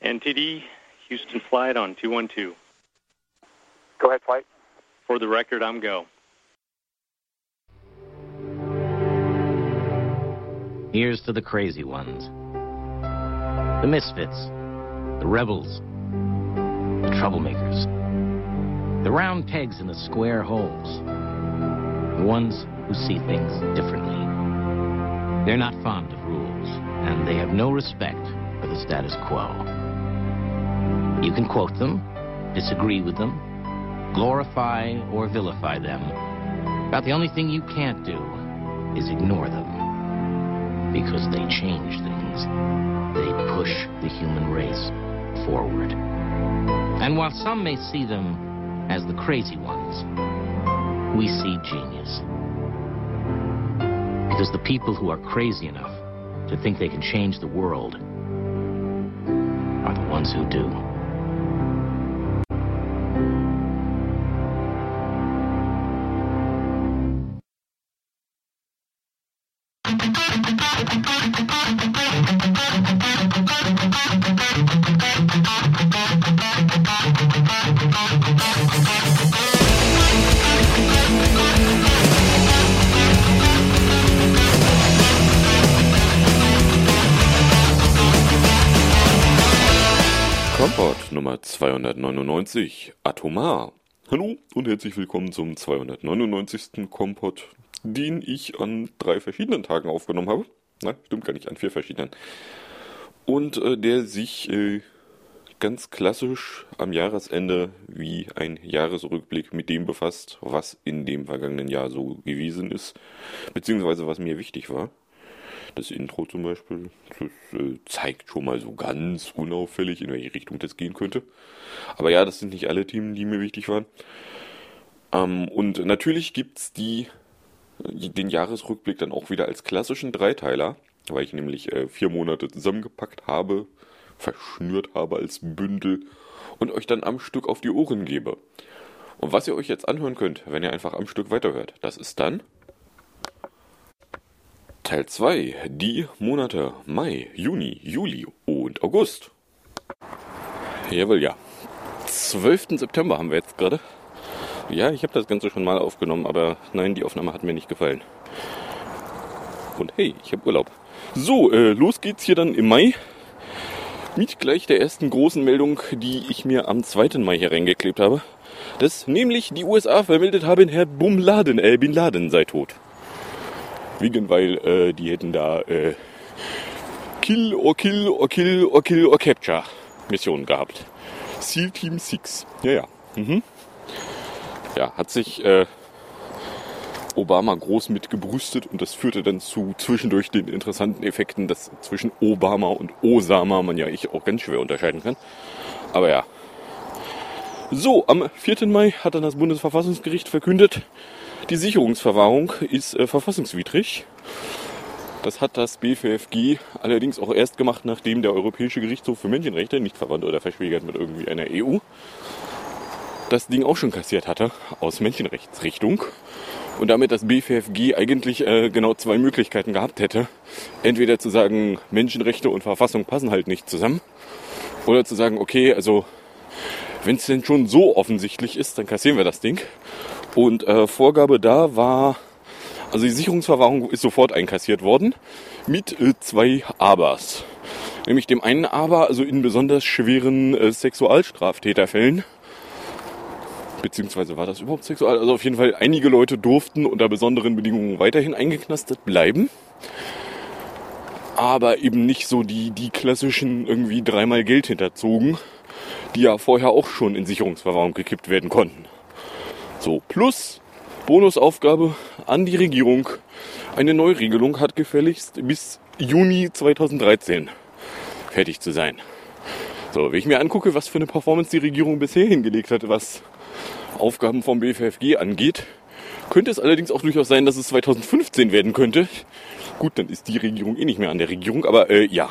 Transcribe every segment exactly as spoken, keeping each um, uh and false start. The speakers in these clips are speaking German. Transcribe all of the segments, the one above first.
N T D, Houston flight on two one two. Go ahead, flight. For the record, I'm go. Here's to the crazy ones. The misfits. The rebels. The troublemakers. The round pegs in the square holes. The ones who see things differently. They're not fond of rules, and they have no respect for the status quo. You can quote them, disagree with them, glorify or vilify them. About the only thing you can't do is ignore them. Because they change things. They push the human race forward. And while some may see them as the crazy ones, we see genius. Because the people who are crazy enough to think they can change the world are the ones who do. Kompott Nummer zweihundertneunundneunzig, Atomar. Hallo und herzlich willkommen zum zweihundertneunundneunzigsten Kompott, den ich an drei verschiedenen Tagen aufgenommen habe. Nein, stimmt gar nicht, an vier verschiedenen. Und äh, der sich äh, ganz klassisch am Jahresende wie ein Jahresrückblick mit dem befasst, was in dem vergangenen Jahr so gewesen ist, beziehungsweise was mir wichtig war. Das Intro zum Beispiel, das äh, zeigt schon mal so ganz unauffällig, in welche Richtung das gehen könnte. Aber ja, das sind nicht alle Themen, die mir wichtig waren. Ähm, und natürlich gibt's die, den Jahresrückblick dann auch wieder als klassischen Dreiteiler, weil ich nämlich äh, vier Monate zusammengepackt habe, verschnürt habe als Bündel und euch dann am Stück auf die Ohren gebe. Und was ihr euch jetzt anhören könnt, wenn ihr einfach am Stück weiterhört, das ist dann Teil zwei, die Monate Mai, Juni, Juli und August. Jawohl, ja. zwölften September haben wir jetzt gerade. Ja, ich habe das Ganze schon mal aufgenommen, aber nein, die Aufnahme hat mir nicht gefallen. Und hey, ich habe Urlaub. So, äh, los geht's hier dann im Mai. Mit gleich der ersten großen Meldung, die ich mir am zweiten Mai hier reingeklebt habe. Dass nämlich die U S A vermeldet haben, Herr Bum Laden, äh, Bin Laden sei tot. Wegen, weil äh, die hätten da äh, Kill or Kill or Kill or Kill or Capture Missionen gehabt. SEAL Team sechs. Ja, ja. Mhm. Ja, hat sich äh, Obama groß mit gebrüstet und das führte dann zu zwischendurch den interessanten Effekten, dass zwischen Obama und Osama man ja ich auch ganz schwer unterscheiden kann. Aber ja. So, am vierten Mai hat dann das Bundesverfassungsgericht verkündet, die Sicherungsverwahrung ist äh, verfassungswidrig. Das hat das B F F G allerdings auch erst gemacht, nachdem der Europäische Gerichtshof für Menschenrechte, nicht verwandt oder verschwägert mit irgendwie einer E U, das Ding auch schon kassiert hatte aus Menschenrechtsrichtung. Und damit das B F F G eigentlich äh, genau zwei Möglichkeiten gehabt hätte. Entweder zu sagen, Menschenrechte und Verfassung passen halt nicht zusammen. Oder zu sagen, okay, also wenn es denn schon so offensichtlich ist, dann kassieren wir das Ding. Und äh, Vorgabe da war, also die Sicherungsverwahrung ist sofort einkassiert worden mit äh, zwei Abers. Nämlich dem einen Aber, also in besonders schweren äh, Sexualstraftäterfällen. Beziehungsweise war das überhaupt sexual? Also auf jeden Fall, einige Leute durften unter besonderen Bedingungen weiterhin eingeknastet bleiben. Aber eben nicht so die, die klassischen irgendwie dreimal Geld hinterzogen, die ja vorher auch schon in Sicherungsverwahrung gekippt werden konnten. So, plus Bonusaufgabe an die Regierung. Eine Neuregelung hat gefälligst bis Juni zweitausenddreizehn fertig zu sein. So, wenn ich mir angucke, was für eine Performance die Regierung bisher hingelegt hat, was Aufgaben vom B F F G angeht, könnte es allerdings auch durchaus sein, dass es zweitausendfünfzehn werden könnte. Gut, dann ist die Regierung eh nicht mehr an der Regierung, aber äh, ja.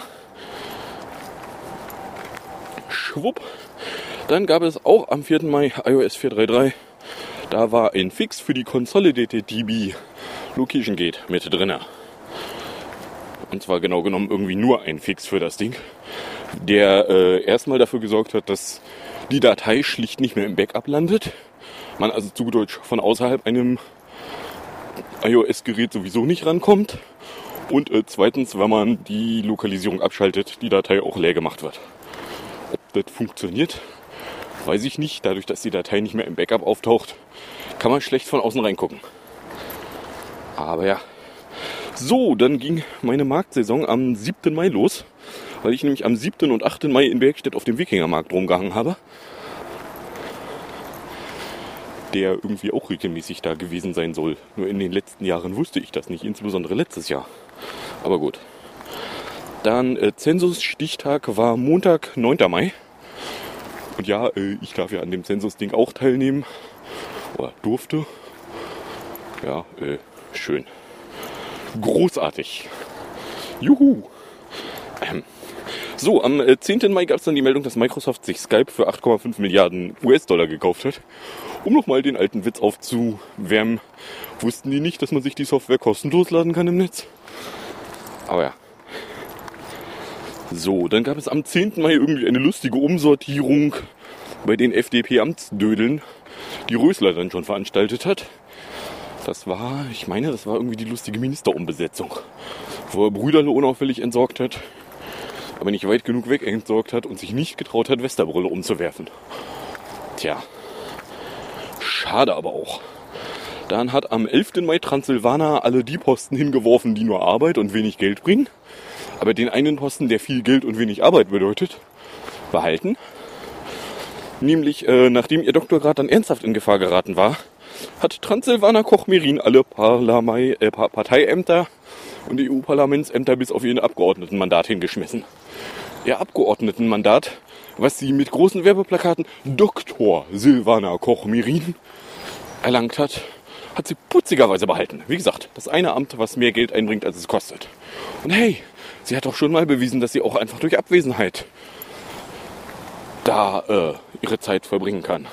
Schwupp. Dann gab es auch am vierten Mai iOS vier Punkt drei. Da war ein Fix für die Consolidated D B Location Gate mit drin. Und zwar genau genommen irgendwie nur ein Fix für das Ding. der äh, erstmal dafür gesorgt hat, dass die Datei schlicht nicht mehr im Backup landet. Man also zu Deutsch von außerhalb einem iOS-Gerät sowieso nicht rankommt. Und äh, zweitens, wenn man die Lokalisierung abschaltet, die Datei auch leer gemacht wird. Ob das funktioniert, weiß ich nicht. Dadurch, dass die Datei nicht mehr im Backup auftaucht, kann man schlecht von außen reingucken. Aber ja. So, dann ging meine Marktsaison am siebten Mai los, weil ich nämlich am siebten und achten Mai in Bergstedt auf dem Wikingermarkt rumgehangen habe. Der irgendwie auch regelmäßig da gewesen sein soll. Nur in den letzten Jahren wusste ich das nicht, insbesondere letztes Jahr. Aber gut. Dann äh, Zensus-Stichtag war Montag, neunten Mai. Und ja, äh, ich darf ja an dem Zensus-Ding auch teilnehmen. Oder durfte. Ja, äh, schön. Großartig. Juhu. Ähm. So, am äh, zehnten Mai gab es dann die Meldung, dass Microsoft sich Skype für acht Komma fünf Milliarden U S-Dollar gekauft hat. Um nochmal den alten Witz aufzuwärmen. Wussten die nicht, dass man sich die Software kostenlos laden kann im Netz? Aber ja. So, dann gab es am zehnten Mai irgendwie eine lustige Umsortierung bei den F D P-Amtsdödeln, die Rösler dann schon veranstaltet hat. Das war, ich meine, das war irgendwie die lustige Ministerumbesetzung, wo er Brüderle unauffällig entsorgt hat, aber nicht weit genug weg entsorgt hat und sich nicht getraut hat, Westerbrille umzuwerfen. Tja, schade aber auch. Dann hat am elften Mai Transsilvana alle die Posten hingeworfen, die nur Arbeit und wenig Geld bringen, aber den einen Posten, der viel Geld und wenig Arbeit bedeutet, behalten. Nämlich, äh, nachdem ihr Doktorgrad dann ernsthaft in Gefahr geraten war, hat Transsilvana Koch-Merin alle Parlamei, äh, Parteiämter und E U-Parlamentsämter bis auf ihren Abgeordnetenmandat hingeschmissen. Ihr Abgeordnetenmandat, was sie mit großen Werbeplakaten Doktor Silvana Koch-Merin erlangt hat, hat sie putzigerweise behalten. Wie gesagt, das eine Amt, was mehr Geld einbringt, als es kostet. Und hey, sie hat doch schon mal bewiesen, dass sie auch einfach durch Abwesenheit da äh, ihre Zeit verbringen kann.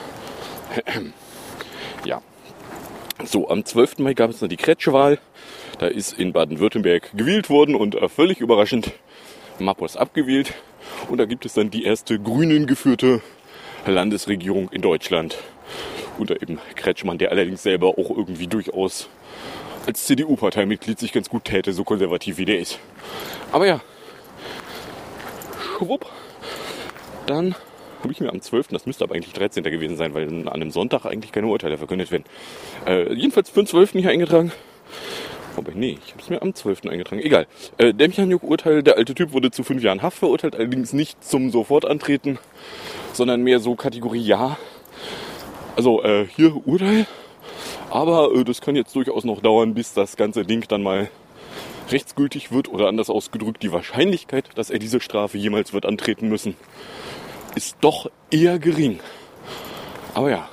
Ja. So, am zwölften Mai gab es dann die Kretschwahl. Da ist in Baden-Württemberg gewählt worden und äh, völlig überraschend Mappos abgewählt. Und da gibt es dann die erste Grünen geführte Landesregierung in Deutschland. Unter eben Kretschmann, der allerdings selber auch irgendwie durchaus als C D U-Parteimitglied sich ganz gut täte, so konservativ wie der ist. Aber ja, schwupp. Dann habe ich mir am zwölften, das müsste aber eigentlich dreizehnten gewesen sein, weil an einem Sonntag eigentlich keine Urteile verkündet werden. Äh, jedenfalls für den zwölften hier eingetragen. Aber nee, ich habe es mir am zwölften eingetragen. Egal. Äh, Demjanjuk-Urteil, der alte Typ wurde zu fünf Jahren Haft verurteilt, allerdings nicht zum Sofortantreten, sondern mehr so Kategorie Ja. Also äh, hier Urteil, aber äh, das kann jetzt durchaus noch dauern, bis das ganze Ding dann mal rechtsgültig wird, oder anders ausgedrückt, die Wahrscheinlichkeit, dass er diese Strafe jemals wird antreten müssen, ist doch eher gering. Aber ja.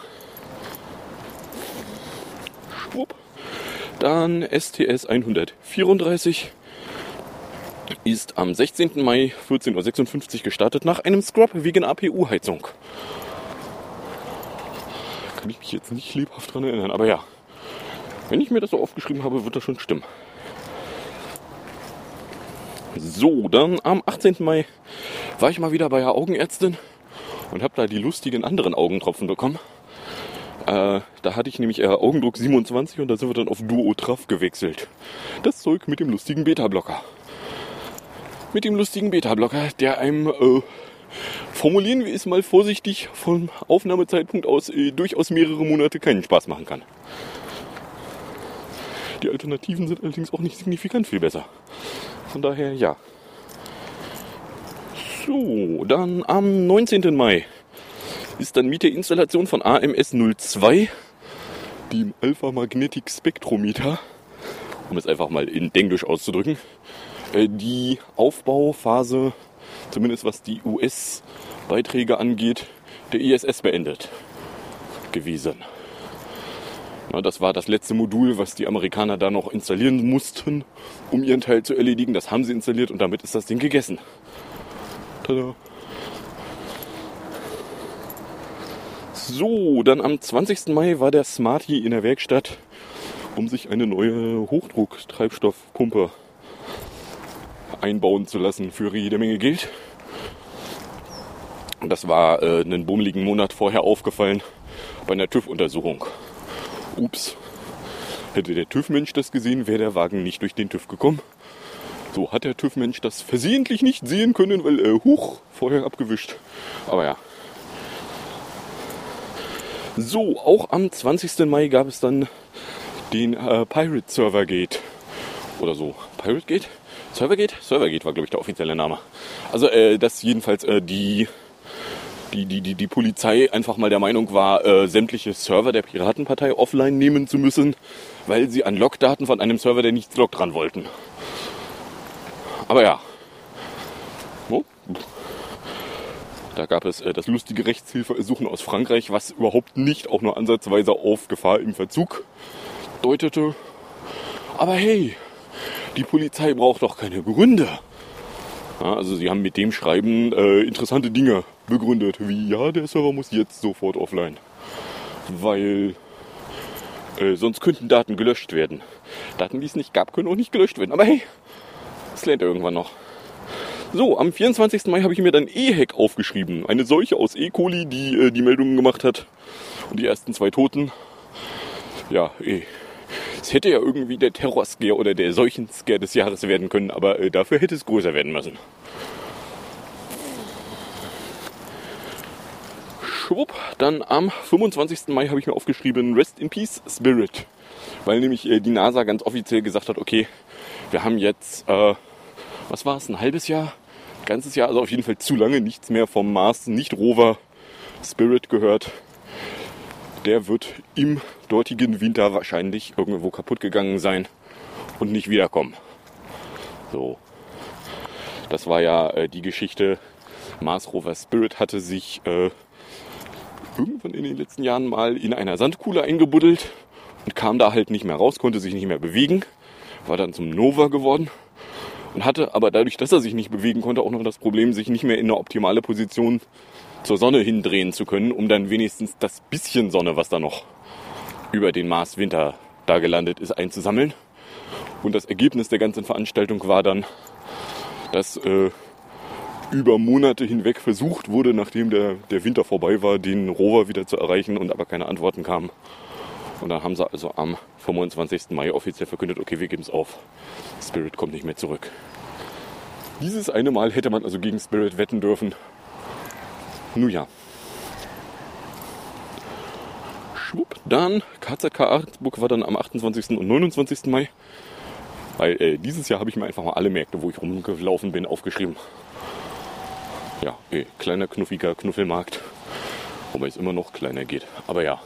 Schwupp. Dann S T S hundertvierunddreißig ist am sechzehnten Mai vierzehn Uhr sechsundfünfzig gestartet nach einem Scrub wegen A P U-Heizung. Kann ich mich jetzt nicht lebhaft dran erinnern, aber ja. Wenn ich mir das so aufgeschrieben habe, wird das schon stimmen. So, dann am achtzehnten Mai war ich mal wieder bei der Augenärztin und habe da die lustigen anderen Augentropfen bekommen. Äh, da hatte ich nämlich äh, Augendruck siebenundzwanzig und da sind wir dann auf Duotraf gewechselt. Das Zeug mit dem lustigen Beta-Blocker. Mit dem lustigen Beta-Blocker, der einem, äh, formulieren wir es mal vorsichtig, vom Aufnahmezeitpunkt aus äh, durchaus mehrere Monate keinen Spaß machen kann. Die Alternativen sind allerdings auch nicht signifikant viel besser. Von daher, ja. So, dann am neunzehnten Mai ist dann mit der Installation von A M S null zwei, dem Alpha Magnetic Spectrometer, um es einfach mal in Englisch auszudrücken, die Aufbauphase, zumindest was die U S-Beiträge angeht, der I S S beendet gewesen. Ja, das war das letzte Modul, was die Amerikaner da noch installieren mussten, um ihren Teil zu erledigen. Das haben sie installiert und damit ist das Ding gegessen. Tada! So, dann am zwanzigsten Mai war der Smarty in der Werkstatt, um sich eine neue Hochdruck-Treibstoffpumpe einbauen zu lassen für jede Menge Geld. Das war äh, einen bummeligen Monat vorher aufgefallen bei einer TÜV-Untersuchung. Ups. Hätte der TÜV-Mensch das gesehen, wäre der Wagen nicht durch den TÜV gekommen. So hat der TÜV-Mensch das versehentlich nicht sehen können, weil er äh, huch, vorher abgewischt. Aber ja. So, auch am zwanzigsten Mai gab es dann den äh, Pirate Servergate. Oder so. Pirate Gate? Servergate? Servergate war, glaube ich, der offizielle Name. Also, äh, dass jedenfalls äh, die, die, die, die, die Polizei einfach mal der Meinung war, äh, sämtliche Server der Piratenpartei offline nehmen zu müssen, weil sie an Logdaten von einem Server, der nichts loggt, dran wollten. Aber ja. Oh. Da gab es äh, das lustige Rechtshilfeersuchen aus Frankreich, was überhaupt nicht auch nur ansatzweise auf Gefahr im Verzug deutete. Aber hey, die Polizei braucht doch keine Gründe. Ja, also sie haben mit dem Schreiben äh, interessante Dinge begründet, wie ja, der Server muss jetzt sofort offline, weil äh, sonst könnten Daten gelöscht werden. Daten, die es nicht gab, können auch nicht gelöscht werden. Aber hey, das lernt er irgendwann noch. So, am vierundzwanzigsten Mai habe ich mir dann E-Hack aufgeschrieben. Eine Seuche aus E. coli, die äh, die Meldungen gemacht hat. Und die ersten zwei Toten. Ja, eh. Es hätte ja irgendwie der Terrorscare oder der Seuchenscare des Jahres werden können, aber äh, dafür hätte es größer werden müssen. Schwupp, dann am fünfundzwanzigsten Mai habe ich mir aufgeschrieben Rest in Peace Spirit. Weil nämlich äh, die NASA ganz offiziell gesagt hat, okay, wir haben jetzt, äh, was war es, ein halbes Jahr, ein ganzes Jahr, also auf jeden Fall zu lange nichts mehr vom Mars, nicht Rover Spirit gehört. Der wird im dortigen Winter wahrscheinlich irgendwo kaputt gegangen sein und nicht wiederkommen. So, das war ja äh, die Geschichte. Mars Rover Spirit hatte sich äh, irgendwann in den letzten Jahren mal in einer Sandkuhle eingebuddelt und kam da halt nicht mehr raus, konnte sich nicht mehr bewegen, war dann zum Nova geworden und hatte aber dadurch, dass er sich nicht bewegen konnte, auch noch das Problem, sich nicht mehr in eine optimale Position zur Sonne hindrehen zu können, um dann wenigstens das bisschen Sonne, was da noch über den Mars-Winter da gelandet ist, einzusammeln. Und das Ergebnis der ganzen Veranstaltung war dann, dass äh, über Monate hinweg versucht wurde, nachdem der, der Winter vorbei war, den Rover wieder zu erreichen und aber keine Antworten kamen. Und dann haben sie also am fünfundzwanzigsten Mai offiziell verkündet, okay, wir geben es auf. Spirit kommt nicht mehr zurück. Dieses eine Mal hätte man also gegen Spirit wetten dürfen. Nun ja. Schwupp, dann K Z K Ahrensburg war dann am achtundzwanzigsten und neunundzwanzigsten Mai. Weil äh, dieses Jahr habe ich mir einfach mal alle Märkte, wo ich rumgelaufen bin, aufgeschrieben. Ja, eh, kleiner, knuffiger Knuffelmarkt. Wobei es immer noch kleiner geht. Aber ja.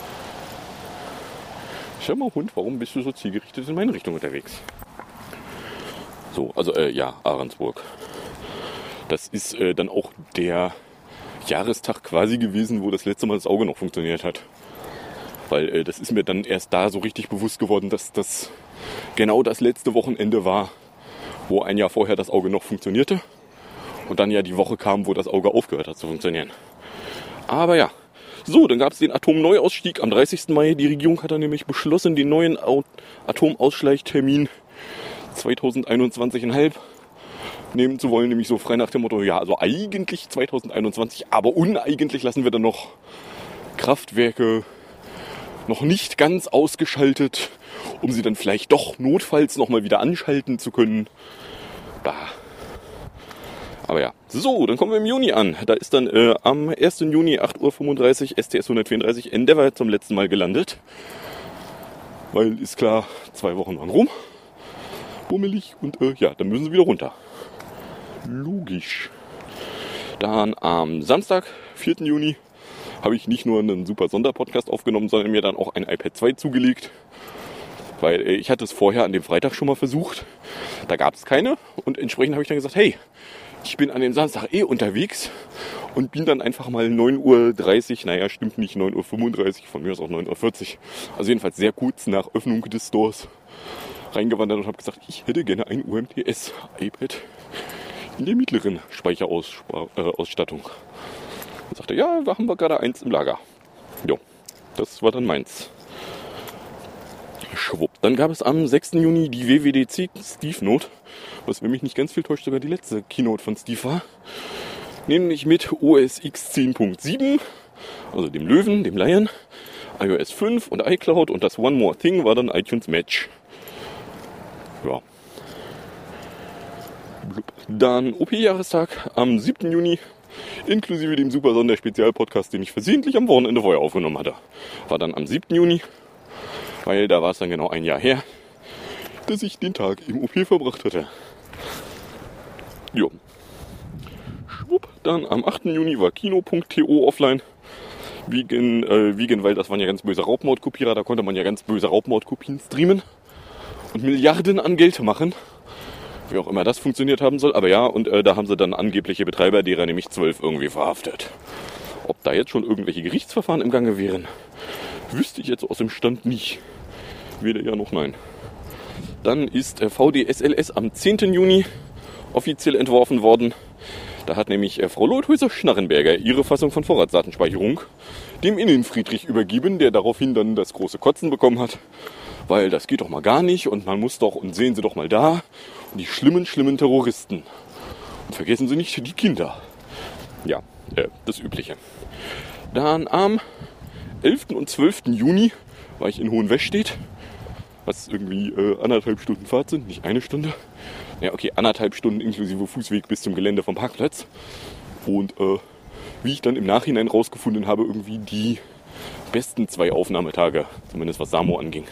Schau mal, Hund, warum bist du so zielgerichtet in meine Richtung unterwegs? So, also äh, ja, Ahrensburg. Das ist äh, dann auch der Jahrestag quasi gewesen, wo das letzte Mal das Auge noch funktioniert hat. Weil äh, das ist mir dann erst da so richtig bewusst geworden, dass das genau das letzte Wochenende war, wo ein Jahr vorher das Auge noch funktionierte. Und dann ja die Woche kam, wo das Auge aufgehört hat zu funktionieren. Aber ja. So, dann gab es den Atomneuausstieg am dreißigsten Mai. Die Regierung hat dann nämlich beschlossen, den neuen Atomausschleichtermin zweitausendeinundzwanzig Komma fünf nehmen zu wollen. Nämlich so frei nach dem Motto, ja, also eigentlich zweitausendeinundzwanzig, aber uneigentlich lassen wir dann noch Kraftwerke noch nicht ganz ausgeschaltet, um sie dann vielleicht doch notfalls nochmal wieder anschalten zu können. Bah. Aber ja, so, dann kommen wir im Juni an. Da ist dann äh, am ersten Juni acht Uhr fünfunddreißig S T S hundertvierunddreißig Endeavour zum letzten Mal gelandet. Weil, ist klar, zwei Wochen waren rum. Bummelig und äh, ja, dann müssen sie wieder runter. Logisch. Dann am Samstag, vierten Juni, habe ich nicht nur einen super Sonderpodcast aufgenommen, sondern mir dann auch ein iPad zwei zugelegt. Weil äh, ich hatte es vorher an dem Freitag schon mal versucht. Da gab es keine und entsprechend habe ich dann gesagt, hey, ich bin an dem Samstag eh unterwegs und bin dann einfach mal neun Uhr dreißig, naja, stimmt nicht, neun Uhr fünfunddreißig, von mir aus auch neun Uhr vierzig. Also jedenfalls sehr kurz nach Öffnung des Stores reingewandert und habe gesagt, ich hätte gerne ein U M T S-iPad in der mittleren Speicherausstattung. Und sagte, ja, da haben wir gerade eins im Lager. Jo, das war dann meins. Schwupp. Dann gab es am sechsten Juni die W W D C Steve Note, was, wenn mich nicht ganz viel täuscht, sogar die letzte Keynote von Steve war. nämlich mit O S X zehn Punkt sieben, also dem Löwen, dem Lion, i O S fünf und iCloud, und das One More Thing war dann iTunes Match. Ja. Dann O P-Jahrestag am siebten Juni, inklusive dem super Sonderspezialpodcast, den ich versehentlich am Wochenende vorher aufgenommen hatte. War dann am siebten Juni, weil da war es dann genau ein Jahr her, dass ich den Tag im O P verbracht hatte. Jo. Schwupp, dann am achten Juni war Kino Punkt to offline. Wegen, äh, wegen, weil das waren ja ganz böse Raubmordkopierer, da konnte man ja ganz böse Raubmordkopien streamen und Milliarden an Geld machen. Wie auch immer das funktioniert haben soll, aber ja, und äh, da haben sie dann angebliche Betreiber, derer nämlich zwölf irgendwie verhaftet. Ob da jetzt schon irgendwelche Gerichtsverfahren im Gange wären, wüsste ich jetzt aus dem Stand nicht. Weder ja noch nein. Dann ist äh, V D S L S am zehnten Juni offiziell entworfen worden. Da hat nämlich äh, Frau Leuthäuser-Schnarrenberger ihre Fassung von Vorratsdatenspeicherung dem Innenfriedrich übergeben, der daraufhin dann das große Kotzen bekommen hat. Weil das geht doch mal gar nicht und man muss doch, und sehen Sie doch mal da, die schlimmen, schlimmen Terroristen. Und vergessen Sie nicht die Kinder. Ja, äh, das Übliche. Dann am elften und zwölften Juni war ich in Hohenwestedt, was irgendwie äh, anderthalb Stunden Fahrt sind, nicht eine Stunde. Ja, okay, anderthalb Stunden inklusive Fußweg bis zum Gelände vom Parkplatz. Und äh, wie ich dann im Nachhinein rausgefunden habe, irgendwie die besten zwei Aufnahmetage, zumindest was Samo anging.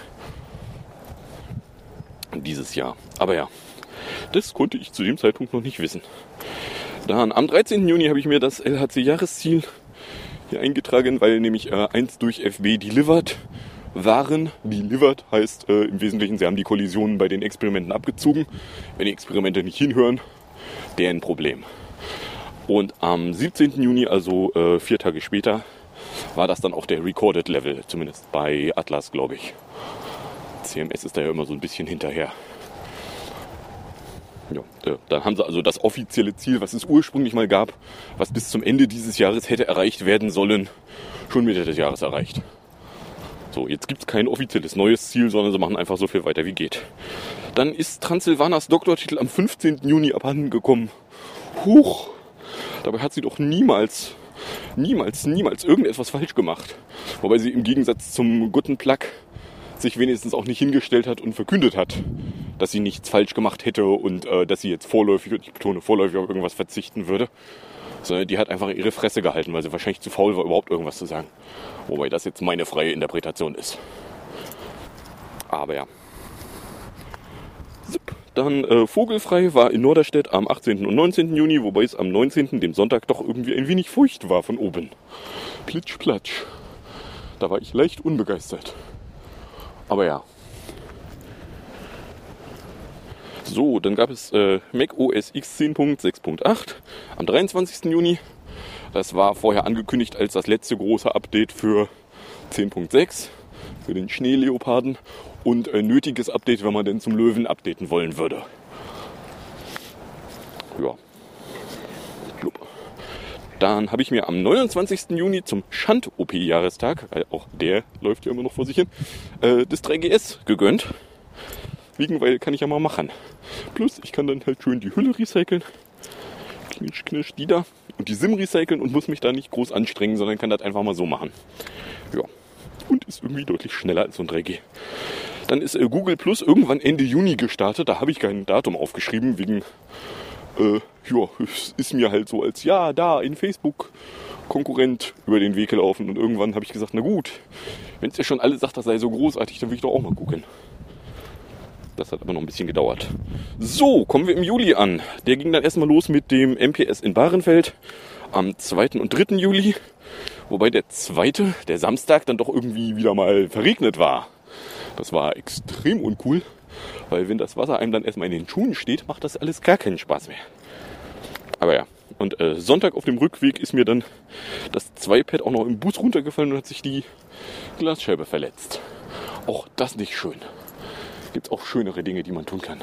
Dieses Jahr. Aber ja, das konnte ich zu dem Zeitpunkt noch nicht wissen. Dann am dreizehnten Juni habe ich mir das L H C-Jahresziel hier eingetragen, weil nämlich äh, eins durch F B delivered waren. Delivered heißt äh, im Wesentlichen, sie haben die Kollisionen bei den Experimenten abgezogen. Wenn die Experimente nicht hinhören, deren Problem. Und am siebzehnten Juni, also äh, vier Tage später, war das dann auch der Recorded Level, zumindest bei Atlas, glaube ich. C M S ist da ja immer so ein bisschen hinterher. Ja, äh, dann haben sie also das offizielle Ziel, was es ursprünglich mal gab, was bis zum Ende dieses Jahres hätte erreicht werden sollen, schon Mitte des Jahres erreicht. So, jetzt gibt es kein offizielles neues Ziel, sondern sie machen einfach so viel weiter wie geht. Dann ist Transsilvanas Doktortitel am fünfzehnten Juni abhanden gekommen. Huch! Dabei hat sie doch niemals, niemals, niemals irgendetwas falsch gemacht. Wobei sie im Gegensatz zum guten Plug sich wenigstens auch nicht hingestellt hat und verkündet hat, dass sie nichts falsch gemacht hätte und äh, dass sie jetzt vorläufig, und ich betone vorläufig, auf irgendwas verzichten würde. Sondern die hat einfach ihre Fresse gehalten, weil sie wahrscheinlich zu faul war, überhaupt irgendwas zu sagen. Wobei das jetzt meine freie Interpretation ist. Aber ja. Dann äh, Vogelfrei war in Norderstedt am achtzehnten und neunzehnten Juni, wobei es am neunzehnten, dem Sonntag, doch irgendwie ein wenig feucht war von oben. Plitsch, platsch. Da war ich leicht unbegeistert. Aber ja. So, dann gab es äh, Mac O S X zehn Punkt sechs Punkt acht am dreiundzwanzigsten Juni. Das war vorher angekündigt als das letzte große Update für zehn Punkt sechs, für den Schneeleoparden, und ein nötiges Update, wenn man denn zum Löwen updaten wollen würde. Ja. Dann habe ich mir am neunundzwanzigsten Juni zum Schand-O P-Jahrestag, äh, auch der läuft ja immer noch vor sich hin, äh, das drei G S gegönnt. Wegen, weil kann ich ja mal machen. Plus, ich kann dann halt schön die Hülle recyceln. Knisch, knisch, die da. Und die SIM recyceln und muss mich da nicht groß anstrengen, sondern kann das einfach mal so machen. Ja. Und ist irgendwie deutlich schneller als so ein drei G. Dann ist äh, Google Plus irgendwann Ende Juni gestartet. Da habe ich kein Datum aufgeschrieben, wegen, äh, ja, es ist mir halt so als, ja, da, ein Facebook-Konkurrent über den Weg gelaufen. Und irgendwann habe ich gesagt, na gut, wenn es ja schon alle sagt, das sei so großartig, dann will ich doch auch mal gucken. Das hat aber noch ein bisschen gedauert. So, kommen wir im Juli an. Der ging dann erstmal los mit dem M P S in Bahrenfeld am zweiten und dritten Juli. Wobei der zweite, der Samstag, dann doch irgendwie wieder mal verregnet war. Das war extrem uncool, weil wenn das Wasser einem dann erstmal in den Schuhen steht, macht das alles gar keinen Spaß mehr. Aber ja, und äh, Sonntag auf dem Rückweg ist mir dann das zwei Pad auch noch im Bus runtergefallen und hat sich die Glasscheibe verletzt. Auch das nicht schön. Gibt es auch schönere Dinge, die man tun kann.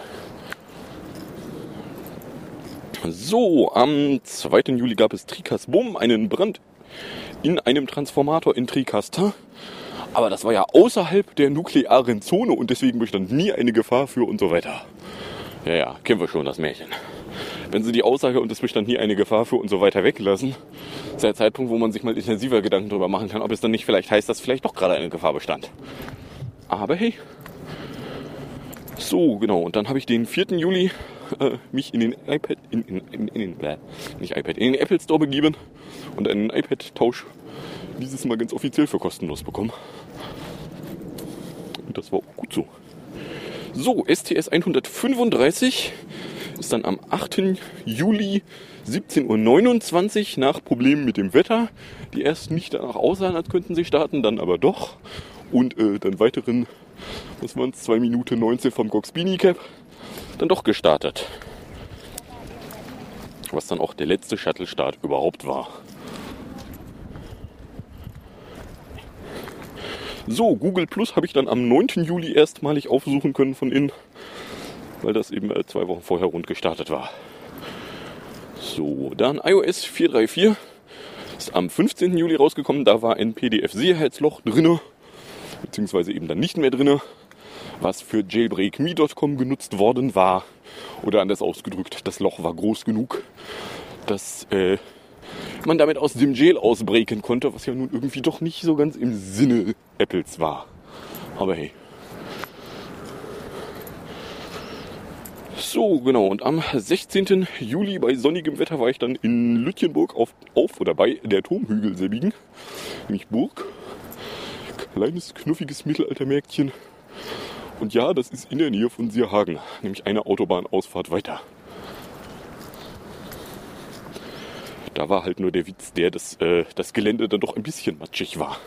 So, am zweiten Juli gab es Trikas Bumm, einen Brand in einem Transformator in Trikasta. Aber das war ja außerhalb der nuklearen Zone und deswegen bestand nie eine Gefahr für und so weiter. Ja, ja, kennen wir schon das Märchen. wenn sie die Aussage und es bestand nie eine Gefahr für und so weiter weglassen, ist der Zeitpunkt, wo man sich mal intensiver Gedanken darüber machen kann, ob es dann nicht vielleicht heißt, dass vielleicht doch gerade eine Gefahr bestand. Aber hey. So, genau. Und dann habe ich den vierten Juli äh, mich in den iPad, in, in, in, in den, äh, nicht iPad, in den Apple Store begeben und einen iPad-Tausch dieses Mal ganz offiziell für kostenlos bekommen. Und das war auch gut so. So, S T S hundertfünfunddreißig ist dann am achten Juli siebzehn Uhr neunundzwanzig nach Problemen mit dem Wetter, die erst nicht danach aussahen, als könnten sie starten, dann aber doch. Und äh, dann weiteren, was waren es, zwei Minuten neunzehn vom Gox Beanie Cap, dann doch gestartet. Was dann auch der letzte Shuttle-Start überhaupt war. So, Google Plus habe ich dann am neunten Juli erstmalig aufsuchen können von innen, weil das eben äh, zwei Wochen vorher rund gestartet war. So, dann iOS vier Punkt vierunddreißig ist am fünfzehnten Juli rausgekommen. Da war ein P D F-Sicherheitsloch drinne, beziehungsweise eben dann nicht mehr drinne, was für Jailbreak Me Punkt com genutzt worden war. Oder anders ausgedrückt, das Loch war groß genug, dass äh, man damit aus dem Jail ausbreaken konnte, was ja nun irgendwie doch nicht so ganz im Sinne Apples war. Aber hey. So, genau. Und am sechzehnten Juli bei sonnigem Wetter war ich dann in Lütjenburg auf, auf oder bei der Turmhügel Selbigen. Nämlich Burg. Kleines, knuffiges Mittelaltermärkchen. Und ja, das ist in der Nähe von Sierhagen. Nämlich eine Autobahnausfahrt weiter. Da war halt nur der Witz der, dass äh, das Gelände dann doch ein bisschen matschig war.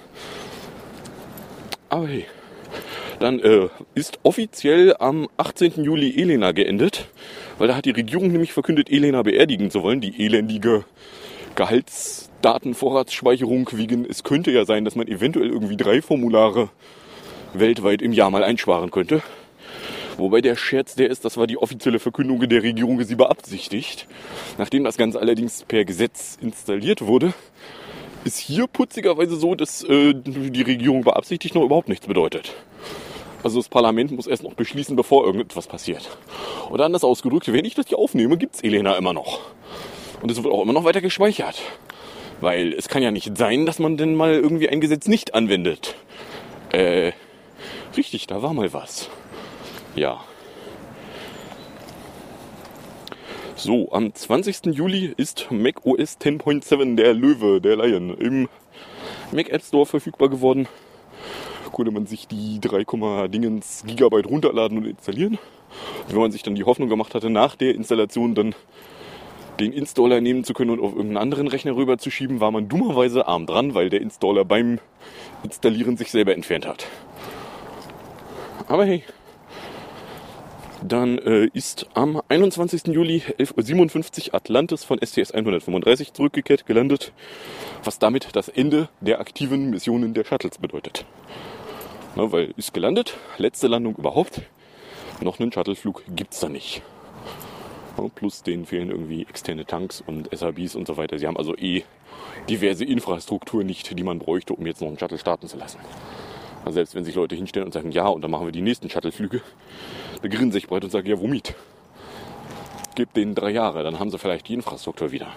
Aber hey. Dann äh, ist offiziell am achtzehnten Juli Elena geendet, weil da hat die Regierung nämlich verkündet, Elena beerdigen zu wollen, die elendige Gehaltsdatenvorratsspeicherung wegen, es könnte ja sein, dass man eventuell irgendwie drei Formulare weltweit im Jahr mal einsparen könnte. Wobei der Scherz der ist, das war die offizielle Verkündung der Regierung, sie beabsichtigt. Nachdem das Ganze allerdings per Gesetz installiert wurde, ist hier putzigerweise so, dass äh, die Regierung beabsichtigt noch überhaupt nichts bedeutet. Also das Parlament muss erst noch beschließen, bevor irgendetwas passiert. Oder anders ausgedrückt, wenn ich das hier aufnehme, gibt's Elena immer noch. Und es wird auch immer noch weiter gespeichert. Weil es kann ja nicht sein, dass man denn mal irgendwie ein Gesetz nicht anwendet. Äh, richtig, da war mal was. Ja. So, am zwanzigsten Juli ist macOS zehn Punkt sieben, der Löwe, der Lion, im Mac App Store verfügbar geworden. Konnte man sich die drei, Dingens Gigabyte runterladen und installieren. Und wenn man sich dann die Hoffnung gemacht hatte, nach der Installation dann den Installer nehmen zu können und auf irgendeinen anderen Rechner rüber zu schieben, war man dummerweise arm dran, weil der Installer beim Installieren sich selber entfernt hat. Aber hey. Dann äh, ist am einundzwanzigsten Juli elf Uhr siebenundfünfzig Atlantis von S T S hundertfünfunddreißig zurückgekehrt, gelandet, was damit das Ende der aktiven Missionen der Shuttles bedeutet. Na, weil ist gelandet, letzte Landung überhaupt, noch einen Shuttleflug gibt's da nicht. Ja, plus denen fehlen irgendwie externe Tanks und S A Bs und so weiter. Sie haben also eh diverse Infrastruktur nicht, die man bräuchte, um jetzt noch einen Shuttle starten zu lassen. Also selbst wenn sich Leute hinstellen und sagen, ja, und dann machen wir die nächsten Shuttleflüge, da grinsen sich breit und sagen, ja, womit? Gebt denen drei Jahre, dann haben sie vielleicht die Infrastruktur wieder.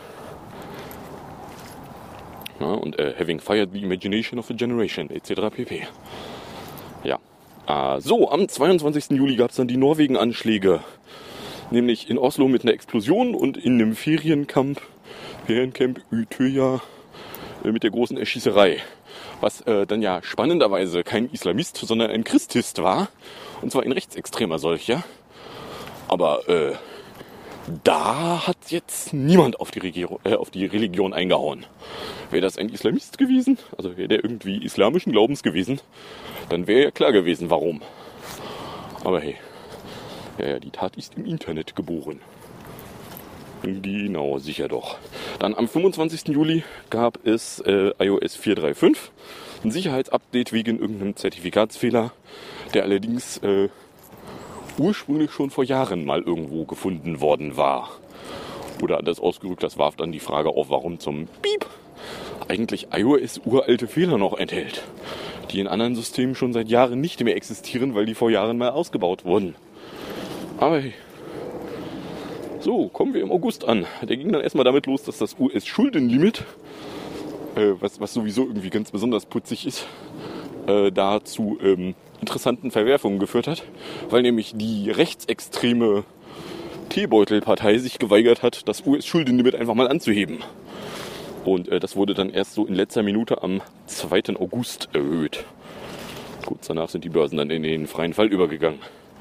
Ja, und äh, having fired the imagination of a generation, et cetera pp. Ja. Ah, so, am zweiundzwanzigsten Juli gab es dann die Norwegen-Anschläge. Nämlich in Oslo mit einer Explosion und in einem Feriencamp, Feriencamp Utøya äh, mit der großen Erschießerei. Was äh, dann ja spannenderweise kein Islamist, sondern ein Christist war. Und zwar ein rechtsextremer solcher. Aber äh, da hat jetzt niemand auf die, Regierung, äh, auf die Religion eingehauen. Wäre das ein Islamist gewesen, also wäre der irgendwie islamischen Glaubens gewesen, dann wäre ja klar gewesen, warum. Aber hey, ja, ja, die Tat ist im Internet geboren. Genau, sicher doch. Dann am fünfundzwanzigsten Juli gab es äh, iOS vier Punkt fünfunddreißig, ein Sicherheitsupdate wegen irgendeinem Zertifikatsfehler, der allerdings äh, ursprünglich schon vor Jahren mal irgendwo gefunden worden war. Oder anders ausgedrückt, das warf dann die Frage auf, warum zum Piep eigentlich iOS uralte Fehler noch enthält, die in anderen Systemen schon seit Jahren nicht mehr existieren, weil die vor Jahren mal ausgebaut wurden. Aber hey. So, kommen wir im August an. Der ging dann erstmal damit los, dass das U S-Schuldenlimit, äh, was, was sowieso irgendwie ganz besonders putzig ist, äh, da zu ähm, interessanten Verwerfungen geführt hat, weil nämlich die rechtsextreme Teebeutelpartei sich geweigert hat, das U S-Schuldenlimit einfach mal anzuheben. Und äh, das wurde dann erst so in letzter Minute am zweiten August erhöht. Kurz danach sind die Börsen dann in den freien Fall übergegangen.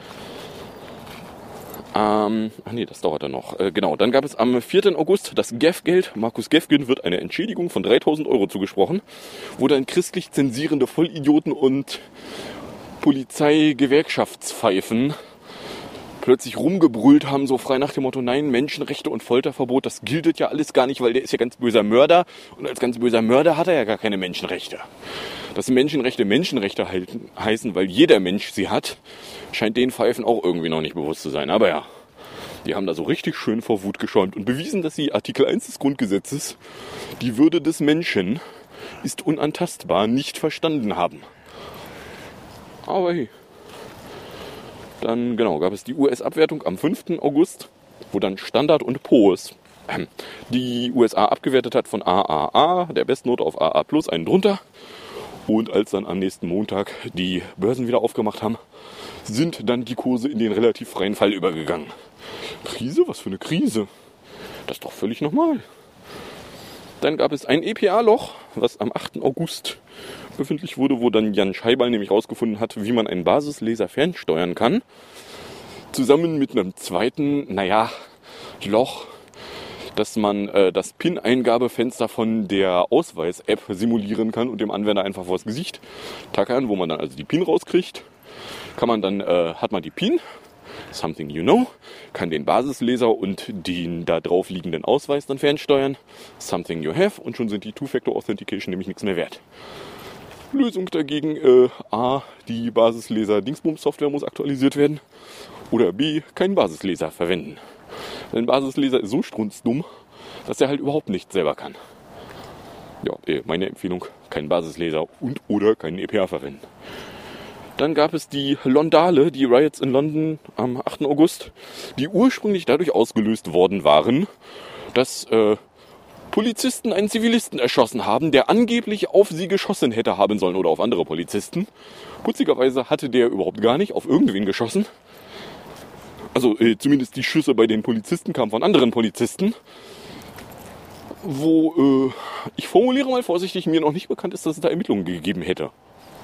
Ähm, ach nee, das dauert dann noch. Äh, genau, dann gab es am vierten August das G E F-Geld. Markus Gefgen wird eine Entschädigung von dreitausend Euro zugesprochen, wo dann christlich zensierende Vollidioten und Polizei-Gewerkschaftspfeifen plötzlich rumgebrüllt haben, so frei nach dem Motto, nein, Menschenrechte und Folterverbot, das gilt ja alles gar nicht, weil der ist ja ganz böser Mörder und als ganz böser Mörder hat er ja gar keine Menschenrechte. Dass Menschenrechte Menschenrechte halten, heißen, weil jeder Mensch sie hat, scheint den Pfeifen auch irgendwie noch nicht bewusst zu sein. Aber ja, die haben da so richtig schön vor Wut geschäumt und bewiesen, dass sie Artikel eins des Grundgesetzes, die Würde des Menschen ist unantastbar, nicht verstanden haben. Aber hey. Dann genau gab es die U S-Abwertung am fünften August, wo dann Standard und Poor's äh, die U S A abgewertet hat von A A A, der Bestnote auf A A plus, einen drunter. Und als dann am nächsten Montag die Börsen wieder aufgemacht haben, sind dann die Kurse in den relativ freien Fall übergegangen. Krise? Was für eine Krise? Das ist doch völlig normal. Dann gab es ein E P A-Loch, was am achten August öffentlich wurde, wo dann Jan Scheibal nämlich herausgefunden hat, wie man einen Basisleser fernsteuern kann. Zusammen mit einem zweiten, naja, Loch, dass man äh, das P I N-Eingabefenster von der Ausweis-App simulieren kann und dem Anwender einfach vors Gesicht tackern, wo man dann also die P I N rauskriegt. Kann man dann, äh, hat man die P I N, something you know, kann den Basisleser und den da drauf liegenden Ausweis dann fernsteuern, something you have, und schon sind die Two-Factor-Authentication nämlich nichts mehr wert. Lösung dagegen, äh, A, die Basisleser-Dingsbums-Software muss aktualisiert werden, oder B, keinen Basisleser verwenden. Denn Basisleser ist so strunzdumm, dass er halt überhaupt nichts selber kann. Ja, äh, meine Empfehlung, keinen Basisleser und oder keinen E P A verwenden. Dann gab es die Londale, die Riots in London am achten August, die ursprünglich dadurch ausgelöst worden waren, dass äh, Polizisten einen Zivilisten erschossen haben, der angeblich auf sie geschossen hätte haben sollen oder auf andere Polizisten. Putzigerweise hatte der überhaupt gar nicht auf irgendwen geschossen. Also äh, zumindest die Schüsse bei den Polizisten kamen von anderen Polizisten. Wo, äh, ich formuliere mal vorsichtig, mir noch nicht bekannt ist, dass es da Ermittlungen gegeben hätte.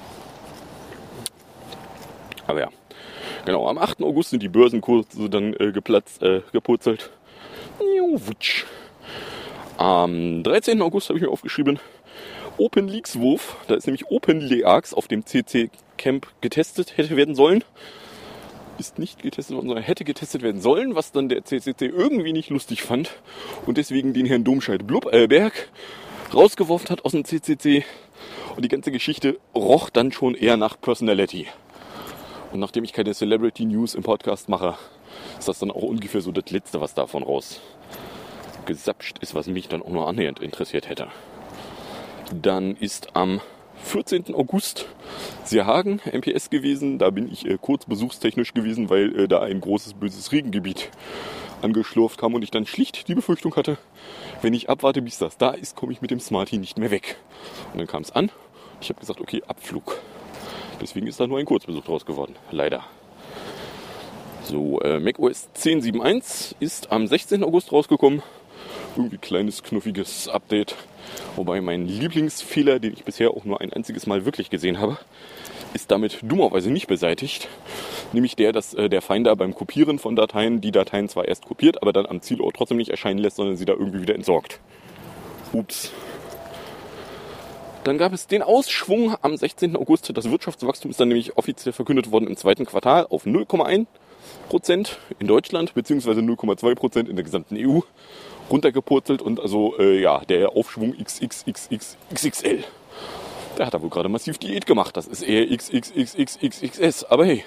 Aber ja, genau, am achten August sind die Börsenkurse dann äh, geplatzt, äh, gepurzelt. Wutsch. Am dreizehnten August habe ich mir aufgeschrieben, Open Leaks Wurf, da ist nämlich Open Leaks auf dem C C Camp getestet hätte werden sollen. Ist nicht getestet worden, sondern hätte getestet werden sollen, was dann der C C C irgendwie nicht lustig fand und deswegen den Herrn Domscheit-Blub, äh, Berg rausgeworfen hat aus dem C C C. Und die ganze Geschichte roch dann schon eher nach Personality. Und nachdem ich keine Celebrity News im Podcast mache, ist das dann auch ungefähr so das Letzte, was davon raus gesapscht ist, was mich dann auch nur annähernd interessiert hätte. Dann ist am vierzehnten August Seehagen M P S gewesen. Da bin ich äh, kurz besuchstechnisch gewesen, weil äh, da ein großes, böses Regengebiet angeschlurft kam und ich dann schlicht die Befürchtung hatte, wenn ich abwarte, bis das da ist, komme ich mit dem Smarty nicht mehr weg. Und dann kam es an und ich habe gesagt, okay, Abflug. Deswegen ist da nur ein Kurzbesuch draus geworden. Leider. So, äh, macOS zehn Punkt sieben Punkt eins ist am sechzehnten August rausgekommen. Irgendwie kleines, knuffiges Update. Wobei mein Lieblingsfehler, den ich bisher auch nur ein einziges Mal wirklich gesehen habe, ist damit dummerweise nicht beseitigt. Nämlich der, dass äh, der Finder beim Kopieren von Dateien die Dateien zwar erst kopiert, aber dann am Zielort trotzdem nicht erscheinen lässt, sondern sie da irgendwie wieder entsorgt. Ups. Dann gab es den Ausschwung am sechzehnten August. Das Wirtschaftswachstum ist dann nämlich offiziell verkündet worden im zweiten Quartal auf null Komma eins Prozent in Deutschland, beziehungsweise null Komma zwei Prozent in der gesamten E U runtergepurzelt und also äh, ja, der Aufschwung X X X X X X L. Der hat da wohl gerade massiv Diät gemacht. Das ist eher X X X X X X S, aber hey.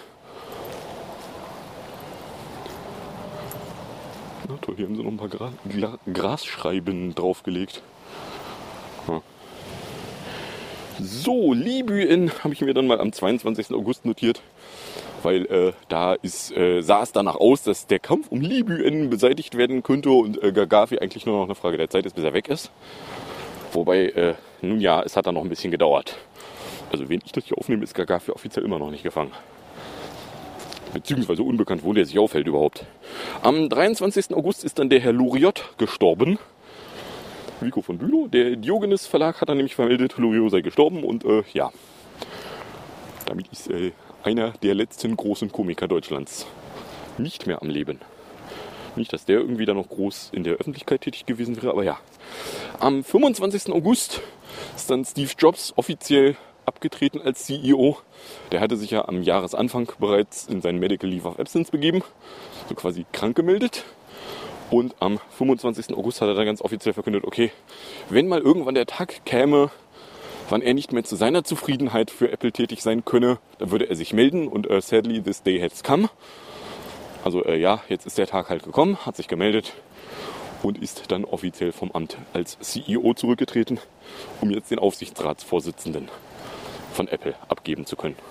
Na toll, hier haben sie noch ein paar Gra Gra Grasschreiben draufgelegt. Hm. So, Libyen habe ich mir dann mal am zweiundzwanzigsten August notiert. weil äh, da ist, äh, sah es danach aus, dass der Kampf um Libyen beseitigt werden könnte und äh, Gaddafi eigentlich nur noch eine Frage der Zeit ist, bis er weg ist. Wobei, äh, nun ja, es hat dann noch ein bisschen gedauert. Also wenn ich das hier aufnehme, ist Gaddafi offiziell immer noch nicht gefangen. Beziehungsweise unbekannt, wo der sich aufhält überhaupt. Am dreiundzwanzigsten August ist dann der Herr Loriot gestorben. Vico von Bülow. Der Diogenes Verlag hat dann nämlich vermeldet, Loriot sei gestorben. Und äh, ja, damit ist äh, einer der letzten großen Komiker Deutschlands nicht mehr am Leben. Nicht, dass der irgendwie da noch groß in der Öffentlichkeit tätig gewesen wäre, aber ja. Am fünfundzwanzigsten August ist dann Steve Jobs offiziell abgetreten als C E O. Der hatte sich ja am Jahresanfang bereits in seinen Medical Leave of Absence begeben, so quasi krank gemeldet. Und am fünfundzwanzigsten August hat er dann ganz offiziell verkündet, okay, wenn mal irgendwann der Tag käme, wann er nicht mehr zu seiner Zufriedenheit für Apple tätig sein könne, dann würde er sich melden und uh, sadly this day has come. Also äh, ja, jetzt ist der Tag halt gekommen, hat sich gemeldet und ist dann offiziell vom Amt als C E O zurückgetreten, um jetzt den Aufsichtsratsvorsitzenden von Apple abgeben zu können.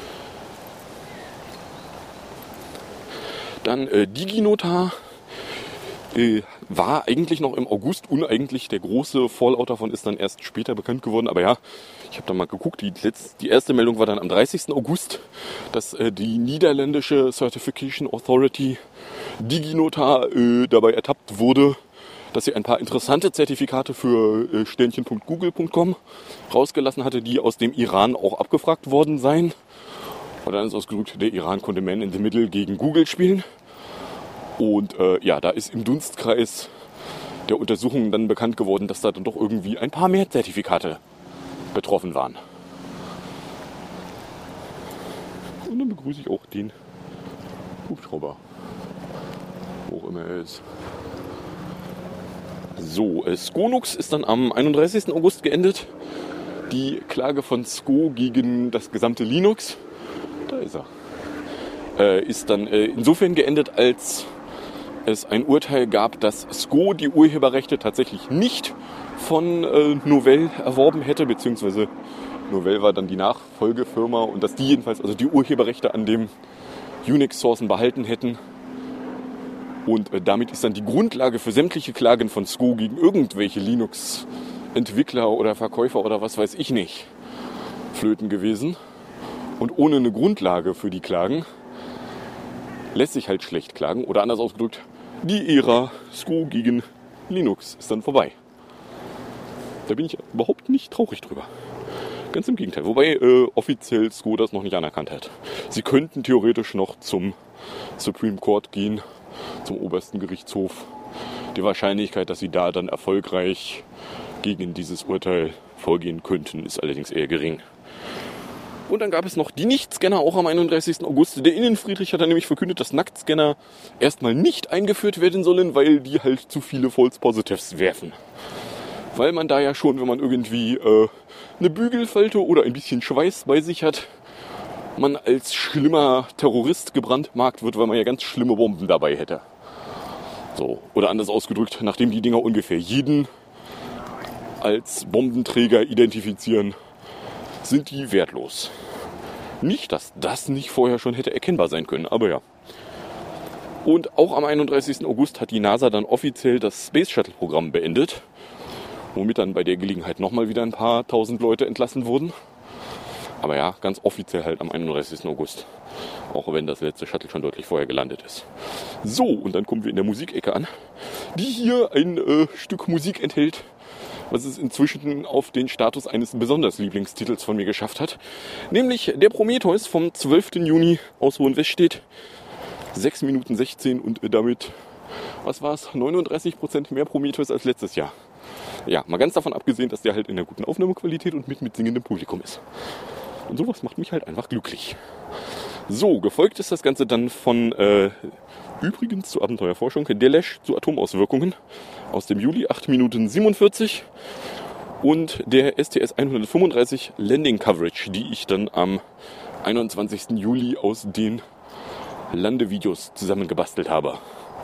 Dann äh, DigiNotar äh, war eigentlich noch im August uneigentlich. Der große Fallout davon ist dann erst später bekannt geworden. Aber ja, ich habe da mal geguckt. Die, letzte, die erste Meldung war dann am dreißigsten August, dass äh, die niederländische Certification Authority DigiNotar äh, dabei ertappt wurde, dass sie ein paar interessante Zertifikate für äh, Sternchen Punkt google Punkt com rausgelassen hatte, die aus dem Iran auch abgefragt worden seien. Und dann ist ausgedrückt, der Iran konnte Man in the Middle gegen Google spielen. Und äh, ja, da ist im Dunstkreis der Untersuchungen dann bekannt geworden, dass da dann doch irgendwie ein paar mehr Zertifikate betroffen waren. Und dann begrüße ich auch den Hubschrauber, wo auch immer er ist. So, äh, Skonux ist dann am einunddreißigsten August geendet. Die Klage von Sko gegen das gesamte Linux, da ist er, äh, ist dann äh, insofern geendet, als es ein Urteil gab, dass Sko die Urheberrechte tatsächlich nicht von äh, Novell erworben hätte, beziehungsweise Novell war dann die Nachfolgefirma und dass die jedenfalls also die Urheberrechte an dem Unix-Sourcen behalten hätten. Und äh, damit ist dann die Grundlage für sämtliche Klagen von Sko gegen irgendwelche Linux-Entwickler oder Verkäufer oder was weiß ich nicht flöten gewesen. Und ohne eine Grundlage für die Klagen lässt sich halt schlecht klagen. Oder anders ausgedrückt, die Ära Sko gegen Linux ist dann vorbei. Da bin ich überhaupt nicht traurig drüber. Ganz im Gegenteil. Wobei äh, offiziell Sko das noch nicht anerkannt hat. Sie könnten theoretisch noch zum Supreme Court gehen, zum obersten Gerichtshof. Die Wahrscheinlichkeit, dass sie da dann erfolgreich gegen dieses Urteil vorgehen könnten, ist allerdings eher gering. Und dann gab es noch die Nichtscanner, auch am einunddreißigsten August. Der Innenfriedrich hat dann nämlich verkündet, dass Nacktscanner erstmal nicht eingeführt werden sollen, weil die halt zu viele False Positives werfen. Weil man da ja schon, wenn man irgendwie äh, eine Bügelfalte oder ein bisschen Schweiß bei sich hat, man als schlimmer Terrorist gebrandmarkt wird, weil man ja ganz schlimme Bomben dabei hätte. So, oder anders ausgedrückt, nachdem die Dinger ungefähr jeden als Bombenträger identifizieren, sind die wertlos. Nicht, dass das nicht vorher schon hätte erkennbar sein können, aber ja. Und auch am einunddreißigsten August hat die NASA dann offiziell das Space Shuttle Programm beendet, womit dann bei der Gelegenheit nochmal wieder ein paar tausend Leute entlassen wurden. Aber ja, ganz offiziell halt am einunddreißigsten August. Auch wenn das letzte Shuttle schon deutlich vorher gelandet ist. So, und dann kommen wir in der Musikecke an, die hier ein äh, Stück Musik enthält, was es inzwischen auf den Status eines besonders Lieblingstitels von mir geschafft hat. Nämlich der Prometheus vom zwölften Juni aus Hohenwestedt. sechs Minuten sechzehn und damit, was war's, neununddreißig Prozent mehr Prometheus als letztes Jahr. Ja, mal ganz davon abgesehen, dass der halt in der guten Aufnahmequalität und mit, mit singendem Publikum ist. Und sowas macht mich halt einfach glücklich. So, gefolgt ist das Ganze dann von, äh, übrigens zur Abenteuerforschung, der Lash zu Atomauswirkungen aus dem Juli, acht Minuten siebenundvierzig. Und der S T S hundertfünfunddreißig Landing Coverage, die ich dann am einundzwanzigsten Juli aus den Landevideos zusammengebastelt habe.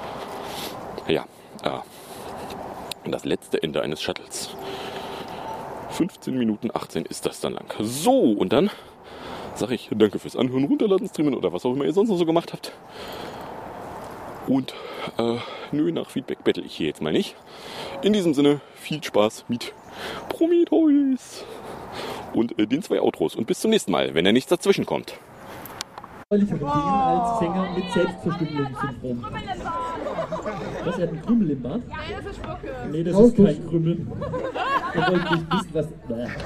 Ja, äh, das letzte Ende eines Shuttles. fünfzehn Minuten achtzehn ist das dann lang. So, und dann sage ich danke fürs Anhören, Runterladen, Streamen oder was auch immer ihr sonst noch so gemacht habt. Und äh, nö, nach Feedback bettel ich hier jetzt mal nicht. In diesem Sinne, viel Spaß mit Prometheus und äh, den zwei Outros. Und bis zum nächsten Mal, wenn da nichts dazwischen kommt. Gehen als Sänger mit Selbstverstümmelungssyndrom. Was, er hat einen Krümmel im Bart? Ja, das ist Spucke. Nee, das ist kein Krümmel. Er wollte nicht wissen, was...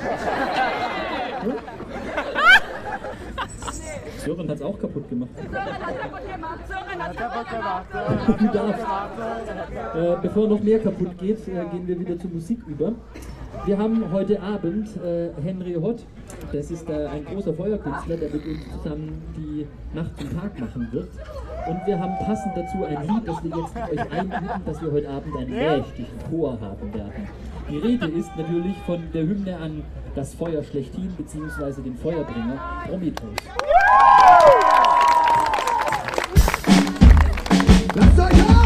Sören hat es auch kaputt gemacht. Sören hat kaputt gemacht. Sören hat kaputt gemacht. Du darfst. Äh, bevor noch mehr kaputt geht, äh, gehen wir wieder zur Musik über. Wir haben heute Abend äh, Henry Hott, das ist äh, ein großer Feuerkünstler, der mit uns zusammen die Nacht zum Tag machen wird. Und wir haben passend dazu ein Lied, das wir jetzt euch einbieten, dass wir heute Abend einen mächtigen Chor haben werden. Die Rede ist natürlich von der Hymne an das Feuer schlechthin, beziehungsweise den Feuerbringer Prometheus. Lasst euch an!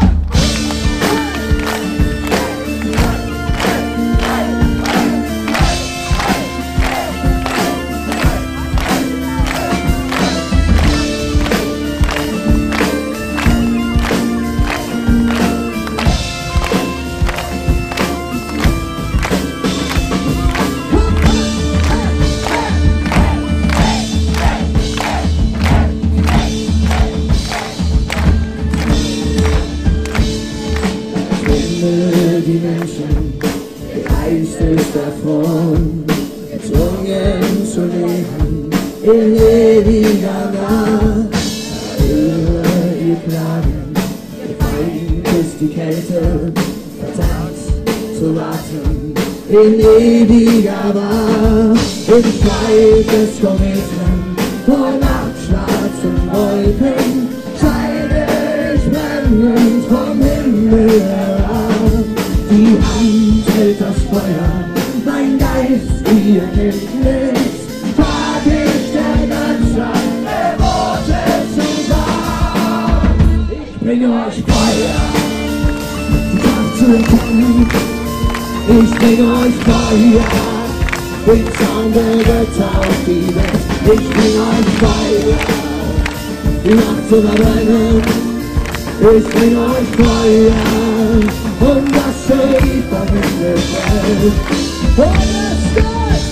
Die Menschen begeistert davon, gezwungen zu leben in ewiger Nacht. Höre ihr Klagen, ihr Feind ist die Kälte, verdammt zu warten in ewiger Wacht. Im Schweif des Kometen vor nachtschwarzen Wolken scheide ich brennend vom Himmel herab. Die Hand hält das Feuer, mein Geist ihr Kenntnis, trag ich der Landschaft der Worte zusammen. Ich bringe euch Feuer, die Kraft zu erkennen. Ich bringe euch Feuer, den Sound der Götter auf die Welt. Ich bringe euch Feuer, die Nacht zu verbrennen. Ich bringe euch Feuer und das Schrieb vom Himmel fällt. Und es geht!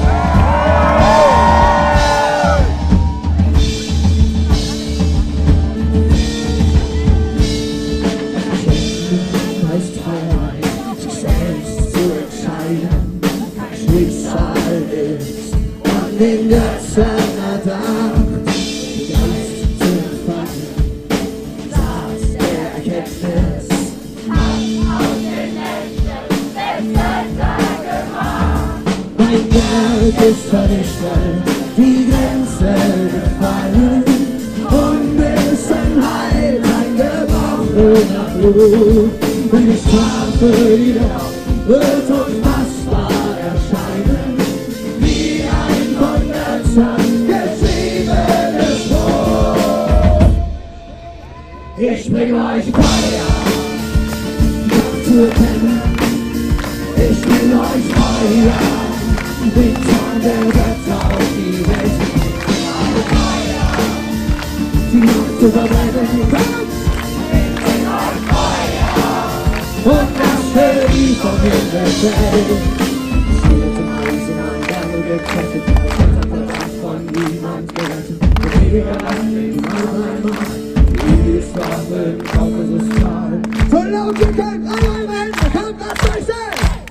Heißt Freiheit, sich selbst zu entscheiden. Schicksal ist an den Göttern erdacht. Geist zu empfangen. Mein Werk ist vernichtet, die Grenze gefallen, Unwissenheit eingebrochener Blut. Wenn ich Strafe wieder wird unfassbar erscheinen, wie ein von Göttern geschriebenes Buch. Ich bringe euch Feuer, Kraft zu erkennen. Ich bringe euch Feuer, den Zorn der Götter auf die Welt. Die Nacht zu verbrennen, ich bringe euch Feuer und das Schöne vom Himmel fällt. Ich stehe zum Eisen an Berge gekettet, Kletterplatz von niemand gerettet. Bewege an die Mauern macht, die ist Waffe im Kaukasustal. So laut ihr könnt, alle Menschen, kommt, lasst euch sehen!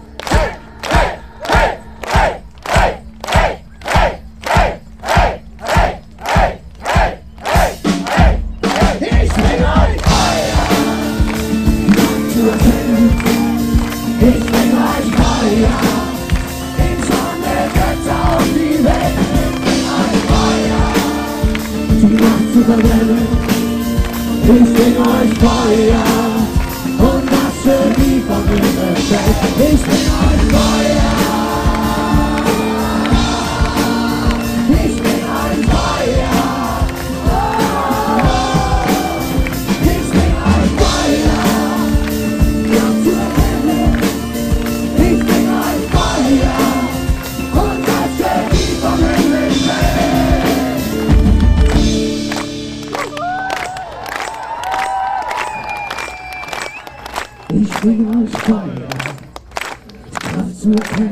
Ich bring euch Feuer und Asche, die vom Himmel fällt. Ich bring euch Feuer. Ich bring euch Feuer. Ich bring euch Feuer. Kraft zu erkennen. Ich bring euch Feuer und Asche, die vom Himmel fällt.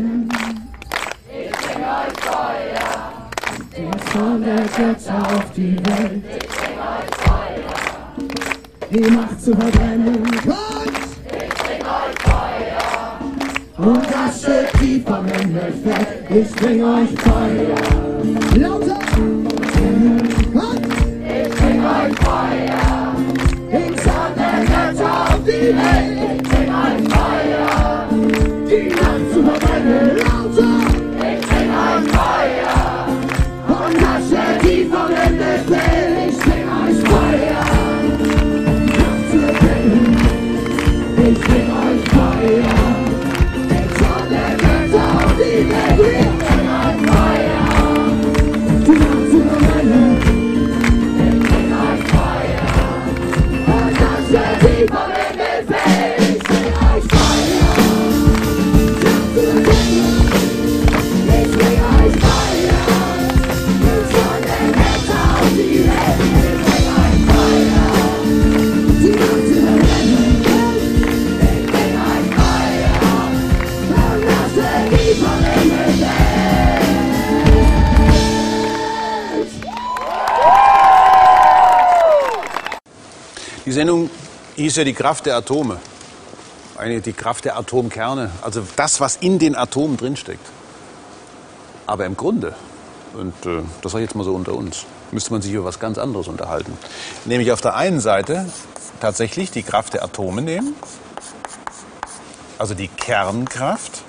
Ich bring euch Feuer. Die Sonne jetzt auf die Welt. Ich bring euch Feuer. Die Macht zu verbrennen. Und ich bring euch Feuer. Und das Stück tief vom Himmel fällt. Ich bring euch Feuer. Lauter. Und ich bring euch Feuer. Die Sonne jetzt auf die Welt. Ich bring euch Feuer. Die Nacht zu verbrennen. Lauter. Ich bring euch Feuer. Und das Stück tief vom Himmel fällt. Ich bring euch Feuer. Die Nacht zu verbrennen. Ich bring euch Feuer. Die Sonne jetzt auf die Welt. Ich bring euch Feuer. Die Nacht zu verbrennen. Ich bring euch Feuer. Und das Stück tief vom Himmel fällt. Ich bring euch Feuer. Die Nacht zu verbrennen. Ich bring euch Feuer. Die Sonne jetzt auf die Welt. Ich bring euch Feuer. Die Nacht zu verbrennen. Ich bring euch Feuer. Und das Stück tief vom Himmel fällt. Die Sendung hieß ja die Kraft der Atome. Eigentlich die Kraft der Atomkerne. Also das, was in den Atomen drinsteckt. Aber im Grunde, und äh, das sage ich jetzt mal so unter uns, müsste man sich über was ganz anderes unterhalten. Nämlich auf der einen Seite tatsächlich die Kraft der Atome nehmen, also die Kernkraft.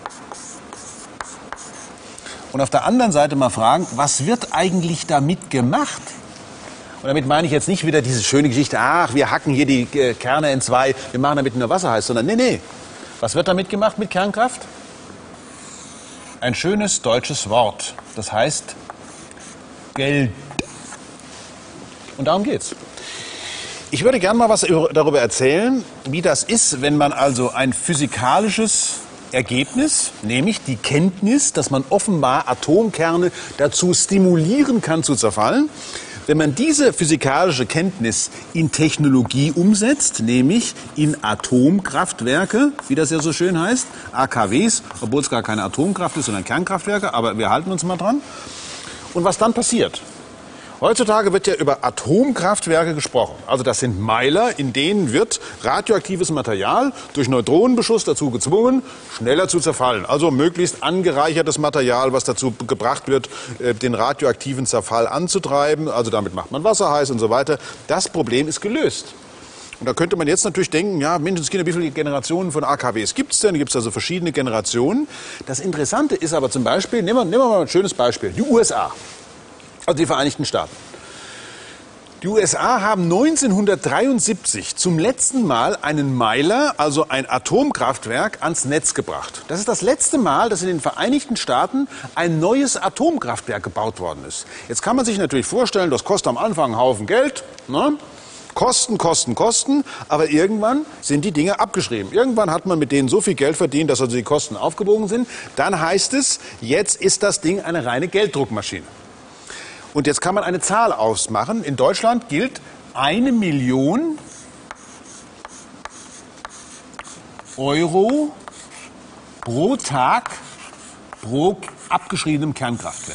Und auf der anderen Seite mal fragen, was wird eigentlich damit gemacht? Und damit meine ich jetzt nicht wieder diese schöne Geschichte, ach, wir hacken hier die äh, Kerne in zwei, wir machen damit nur Wasser heiß, sondern nee, nee. Was wird damit gemacht mit Kernkraft? Ein schönes deutsches Wort, das heißt Geld. Und darum geht's. Ich würde gerne mal was darüber erzählen, wie das ist, wenn man also ein physikalisches Ergebnis, nämlich die Kenntnis, dass man offenbar Atomkerne dazu stimulieren kann zu zerfallen. Wenn man diese physikalische Kenntnis in Technologie umsetzt, nämlich in Atomkraftwerke, wie das ja so schön heißt, A K Ws, obwohl es gar keine Atomkraft ist, sondern Kernkraftwerke, aber wir halten uns mal dran. Und was dann passiert? Heutzutage wird ja über Atomkraftwerke gesprochen. Also das sind Meiler, in denen wird radioaktives Material durch Neutronenbeschuss dazu gezwungen, schneller zu zerfallen. Also möglichst angereichertes Material, was dazu gebracht wird, den radioaktiven Zerfall anzutreiben. Also damit macht man Wasser heiß und so weiter. Das Problem ist gelöst. Und da könnte man jetzt natürlich denken, ja, Menschenskinder, wie viele Generationen von A K Ws gibt es denn? Gibt es also verschiedene Generationen. Das Interessante ist aber zum Beispiel, nehmen wir, nehmen wir mal ein schönes Beispiel, die U S A. Also die Vereinigten Staaten. Die U S A haben neunzehnhundertdreiundsiebzig zum letzten Mal einen Meiler, also ein Atomkraftwerk, ans Netz gebracht. Das ist das letzte Mal, dass in den Vereinigten Staaten ein neues Atomkraftwerk gebaut worden ist. Jetzt kann man sich natürlich vorstellen, das kostet am Anfang einen Haufen Geld, ne? Kosten, Kosten, Kosten, aber irgendwann sind die Dinge abgeschrieben. Irgendwann hat man mit denen so viel Geld verdient, dass also die Kosten aufgewogen sind. Dann heißt es, jetzt ist das Ding eine reine Gelddruckmaschine. Und jetzt kann man eine Zahl ausmachen. In Deutschland gilt eine Million Euro pro Tag pro abgeschriebenem Kernkraftwerk.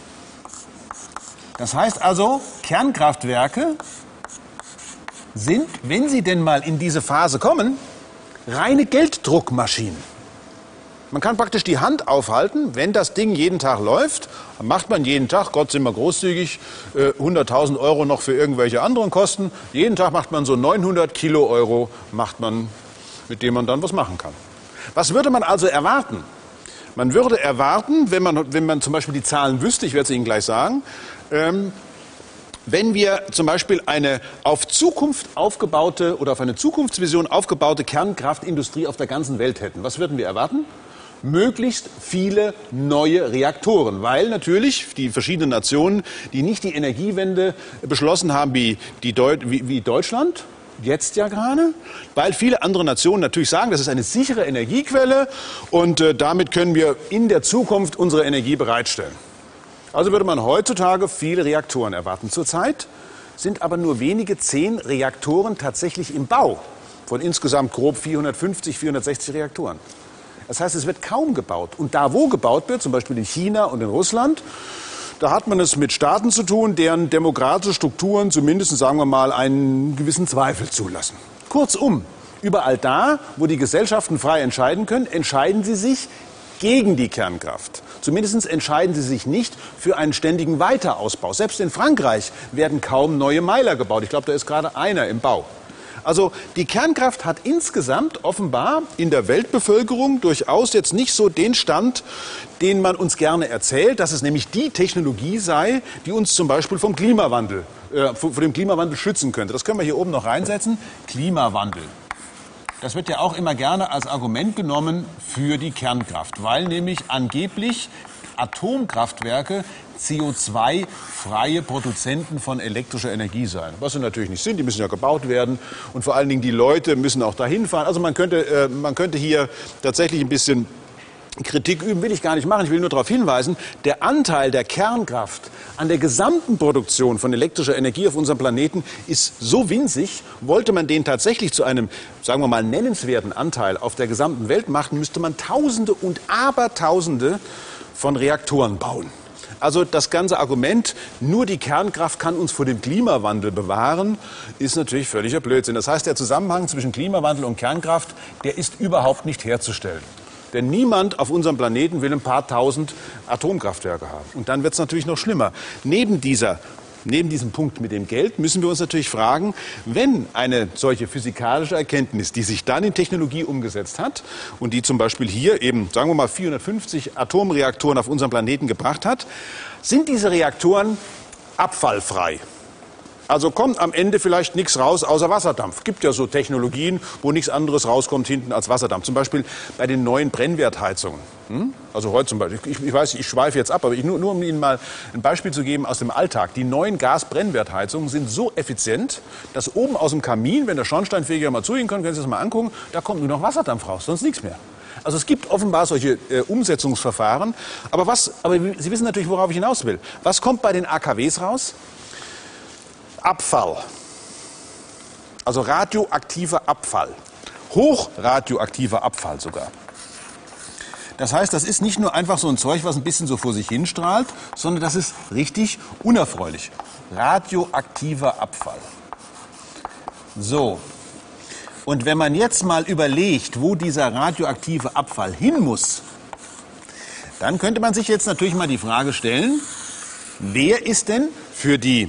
Das heißt also, Kernkraftwerke sind, wenn sie denn mal in diese Phase kommen, reine Gelddruckmaschinen. Man kann praktisch die Hand aufhalten, wenn das Ding jeden Tag läuft, dann macht man jeden Tag, Gott sind wir großzügig, hunderttausend Euro noch für irgendwelche anderen Kosten. Jeden Tag macht man so neunhundert Kilo Euro, macht man, mit dem man dann was machen kann. Was würde man also erwarten? Man würde erwarten, wenn man, wenn man zum Beispiel die Zahlen wüsste, ich werde es Ihnen gleich sagen, ähm, wenn wir zum Beispiel eine auf Zukunft aufgebaute oder auf eine Zukunftsvision aufgebaute Kernkraftindustrie auf der ganzen Welt hätten, was würden wir erwarten? Möglichst viele neue Reaktoren, weil natürlich die verschiedenen Nationen, die nicht die Energiewende beschlossen haben wie, die Deu wie, wie Deutschland, jetzt ja gerade, weil viele andere Nationen natürlich sagen, das ist eine sichere Energiequelle und äh, damit können wir in der Zukunft unsere Energie bereitstellen. Also würde man heutzutage viele Reaktoren erwarten. Zurzeit sind aber nur wenige zehn Reaktoren tatsächlich im Bau, von insgesamt grob vierhundertfünfzig, vierhundertsechzig Reaktoren. Das heißt, es wird kaum gebaut. Und da, wo gebaut wird, zum Beispiel in China und in Russland, da hat man es mit Staaten zu tun, deren demokratische Strukturen zumindest, sagen wir mal, einen gewissen Zweifel zulassen. Kurzum, überall da, wo die Gesellschaften frei entscheiden können, entscheiden sie sich gegen die Kernkraft. Zumindest entscheiden sie sich nicht für einen ständigen Weiterausbau. Selbst in Frankreich werden kaum neue Meiler gebaut. Ich glaube, da ist gerade einer im Bau. Also die Kernkraft hat insgesamt offenbar in der Weltbevölkerung durchaus jetzt nicht so den Stand, den man uns gerne erzählt, dass es nämlich die Technologie sei, die uns zum Beispiel vom Klimawandel, äh, vor dem Klimawandel schützen könnte. Das können wir hier oben noch reinsetzen. Klimawandel. Das wird ja auch immer gerne als Argument genommen für die Kernkraft, weil nämlich angeblich Atomkraftwerke C O zwei freie Produzenten von elektrischer Energie seien. Was sie natürlich nicht sind, die müssen ja gebaut werden und vor allen Dingen die Leute müssen auch dahin fahren. Also man könnte, äh, man könnte hier tatsächlich ein bisschen Kritik üben, will ich gar nicht machen. Ich will nur darauf hinweisen, der Anteil der Kernkraft an der gesamten Produktion von elektrischer Energie auf unserem Planeten ist so winzig. Wollte man den tatsächlich zu einem, sagen wir mal, nennenswerten Anteil auf der gesamten Welt machen, müsste man Tausende und Abertausende von Reaktoren bauen. Also das ganze Argument, nur die Kernkraft kann uns vor dem Klimawandel bewahren, ist natürlich völliger Blödsinn. Das heißt, der Zusammenhang zwischen Klimawandel und Kernkraft, der ist überhaupt nicht herzustellen. Denn niemand auf unserem Planeten will ein paar tausend Atomkraftwerke haben. Und dann wird es natürlich noch schlimmer. Neben dieser Neben diesem Punkt mit dem Geld müssen wir uns natürlich fragen, wenn eine solche physikalische Erkenntnis, die sich dann in Technologie umgesetzt hat und die zum Beispiel hier eben, sagen wir mal, vierhundertfünfzig Atomreaktoren auf unserem Planeten gebracht hat, sind diese Reaktoren abfallfrei. Also kommt am Ende vielleicht nichts raus außer Wasserdampf. Gibt ja so Technologien, wo nichts anderes rauskommt hinten als Wasserdampf. Zum Beispiel bei den neuen Brennwertheizungen. Hm? Also heute zum Beispiel, ich, ich weiß, ich schweife jetzt ab, aber ich, nur, nur um Ihnen mal ein Beispiel zu geben aus dem Alltag. Die neuen Gasbrennwertheizungen sind so effizient, dass oben aus dem Kamin, wenn der Schornsteinfeger mal zu Ihnen kommt, können Sie das mal angucken, da kommt nur noch Wasserdampf raus, sonst nichts mehr. Also es gibt offenbar solche äh, Umsetzungsverfahren. Aber, was, aber Sie wissen natürlich, worauf ich hinaus will. Was kommt bei den A K Ws raus? Abfall, also radioaktiver Abfall, hochradioaktiver Abfall sogar. Das heißt, das ist nicht nur einfach so ein Zeug, was ein bisschen so vor sich hinstrahlt, sondern das ist richtig unerfreulich. Radioaktiver Abfall. So, und wenn man jetzt mal überlegt, wo dieser radioaktive Abfall hin muss, dann könnte man sich jetzt natürlich mal die Frage stellen, wer ist denn für die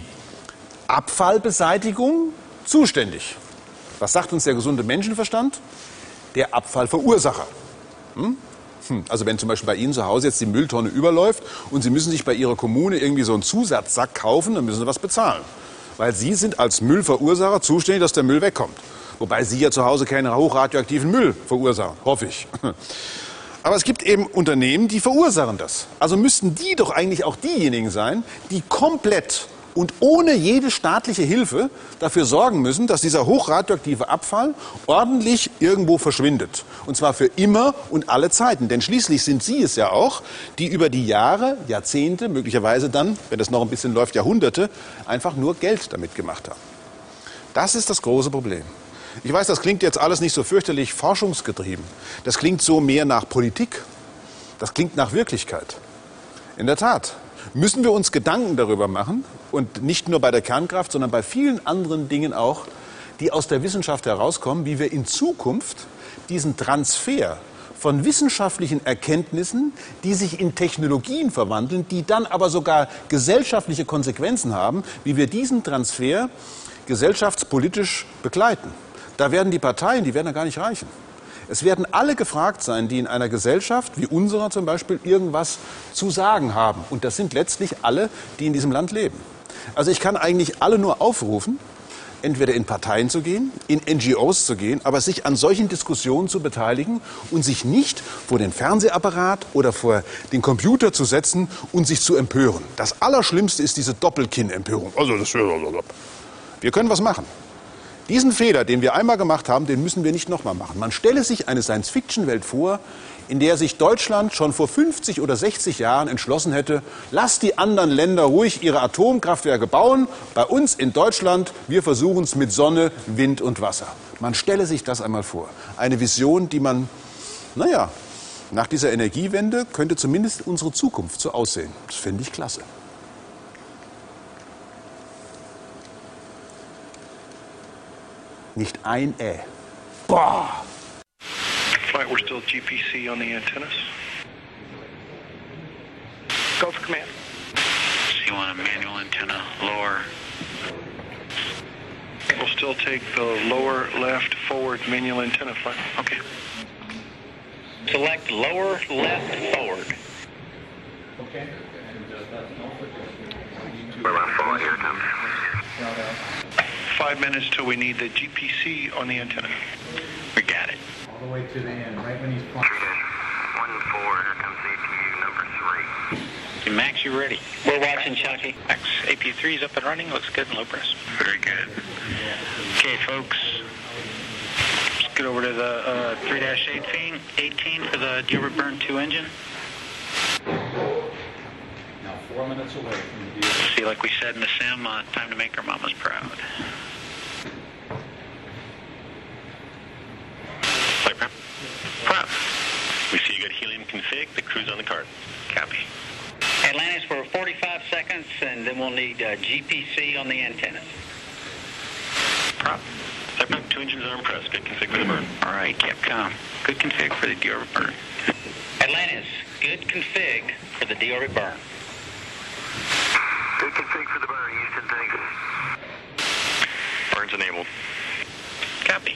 Abfallbeseitigung zuständig? Was sagt uns der gesunde Menschenverstand? Der Abfallverursacher. Hm? Hm. Also wenn zum Beispiel bei Ihnen zu Hause jetzt die Mülltonne überläuft und Sie müssen sich bei Ihrer Kommune irgendwie so einen Zusatzsack kaufen, dann müssen Sie was bezahlen. Weil Sie sind als Müllverursacher zuständig, dass der Müll wegkommt. Wobei Sie ja zu Hause keinen hochradioaktiven Müll verursachen, hoffe ich. Aber es gibt eben Unternehmen, die verursachen das. Also müssten die doch eigentlich auch diejenigen sein, die komplett und ohne jede staatliche Hilfe dafür sorgen müssen, dass dieser hochradioaktive Abfall ordentlich irgendwo verschwindet. Und zwar für immer und alle Zeiten. Denn schließlich sind Sie es ja auch, die über die Jahre, Jahrzehnte, möglicherweise dann, wenn das noch ein bisschen läuft, Jahrhunderte, einfach nur Geld damit gemacht haben. Das ist das große Problem. Ich weiß, das klingt jetzt alles nicht so fürchterlich forschungsgetrieben. Das klingt so mehr nach Politik. Das klingt nach Wirklichkeit. In der Tat müssen wir uns Gedanken darüber machen, und nicht nur bei der Kernkraft, sondern bei vielen anderen Dingen auch, die aus der Wissenschaft herauskommen, wie wir in Zukunft diesen Transfer von wissenschaftlichen Erkenntnissen, die sich in Technologien verwandeln, die dann aber sogar gesellschaftliche Konsequenzen haben, wie wir diesen Transfer gesellschaftspolitisch begleiten. Da werden die Parteien, die werden da gar nicht reichen. Es werden alle gefragt sein, die in einer Gesellschaft wie unserer zum Beispiel irgendwas zu sagen haben. Und das sind letztlich alle, die in diesem Land leben. Also ich kann eigentlich alle nur aufrufen, entweder in Parteien zu gehen, in N G Os zu gehen, aber sich an solchen Diskussionen zu beteiligen und sich nicht vor den Fernsehapparat oder vor den Computer zu setzen und sich zu empören. Das Allerschlimmste ist diese Doppelkinn-Empörung. Also das wir können was machen. Diesen Fehler, den wir einmal gemacht haben, den müssen wir nicht nochmal machen. Man stelle sich eine Science-Fiction-Welt vor, in der sich Deutschland schon vor fünfzig oder sechzig Jahren entschlossen hätte, lasst die anderen Länder ruhig ihre Atomkraftwerke bauen. Bei uns in Deutschland, wir versuchen es mit Sonne, Wind und Wasser. Man stelle sich das einmal vor. Eine Vision, die man, naja, Nach dieser Energiewende könnte zumindest unsere Zukunft so aussehen. Das fände ich klasse. Nicht ein Ä. Boah! Flight, we're still G P C on the antennas. Go for command. So you want a manual antenna, lower. We'll still take the lower left forward manual antenna, flight. Okay. Select lower left forward. Okay. We're on forward here, Tom. Five minutes till we need the G P C on the antenna. We got it. All the way to the end, right when he's flying. One four, here comes A P U number three. Max, you ready? We're watching, Chucky. Max, A P U three is up and running. Looks good in low press. Very good. Okay, folks. Let's get over to the uh, three dash eighteen, eighteen for the Gilbert Burn two engine. Now four minutes away from the deal. See, like we said in the sim, uh, time to make our mamas proud. Flight prep. Prep. We see you got helium config. The crew's on the card. Copy. Atlantis for forty-five seconds, and then we'll need uh, G P C on the antennas. Prop. Flight prep. Two engines are impressed. Good config for the burn. All right, Capcom. Good config for the deorbit burn. Atlantis. Good config for the deorbit burn. Good config for the burn, Houston, thanks. Burn's enabled. Copy.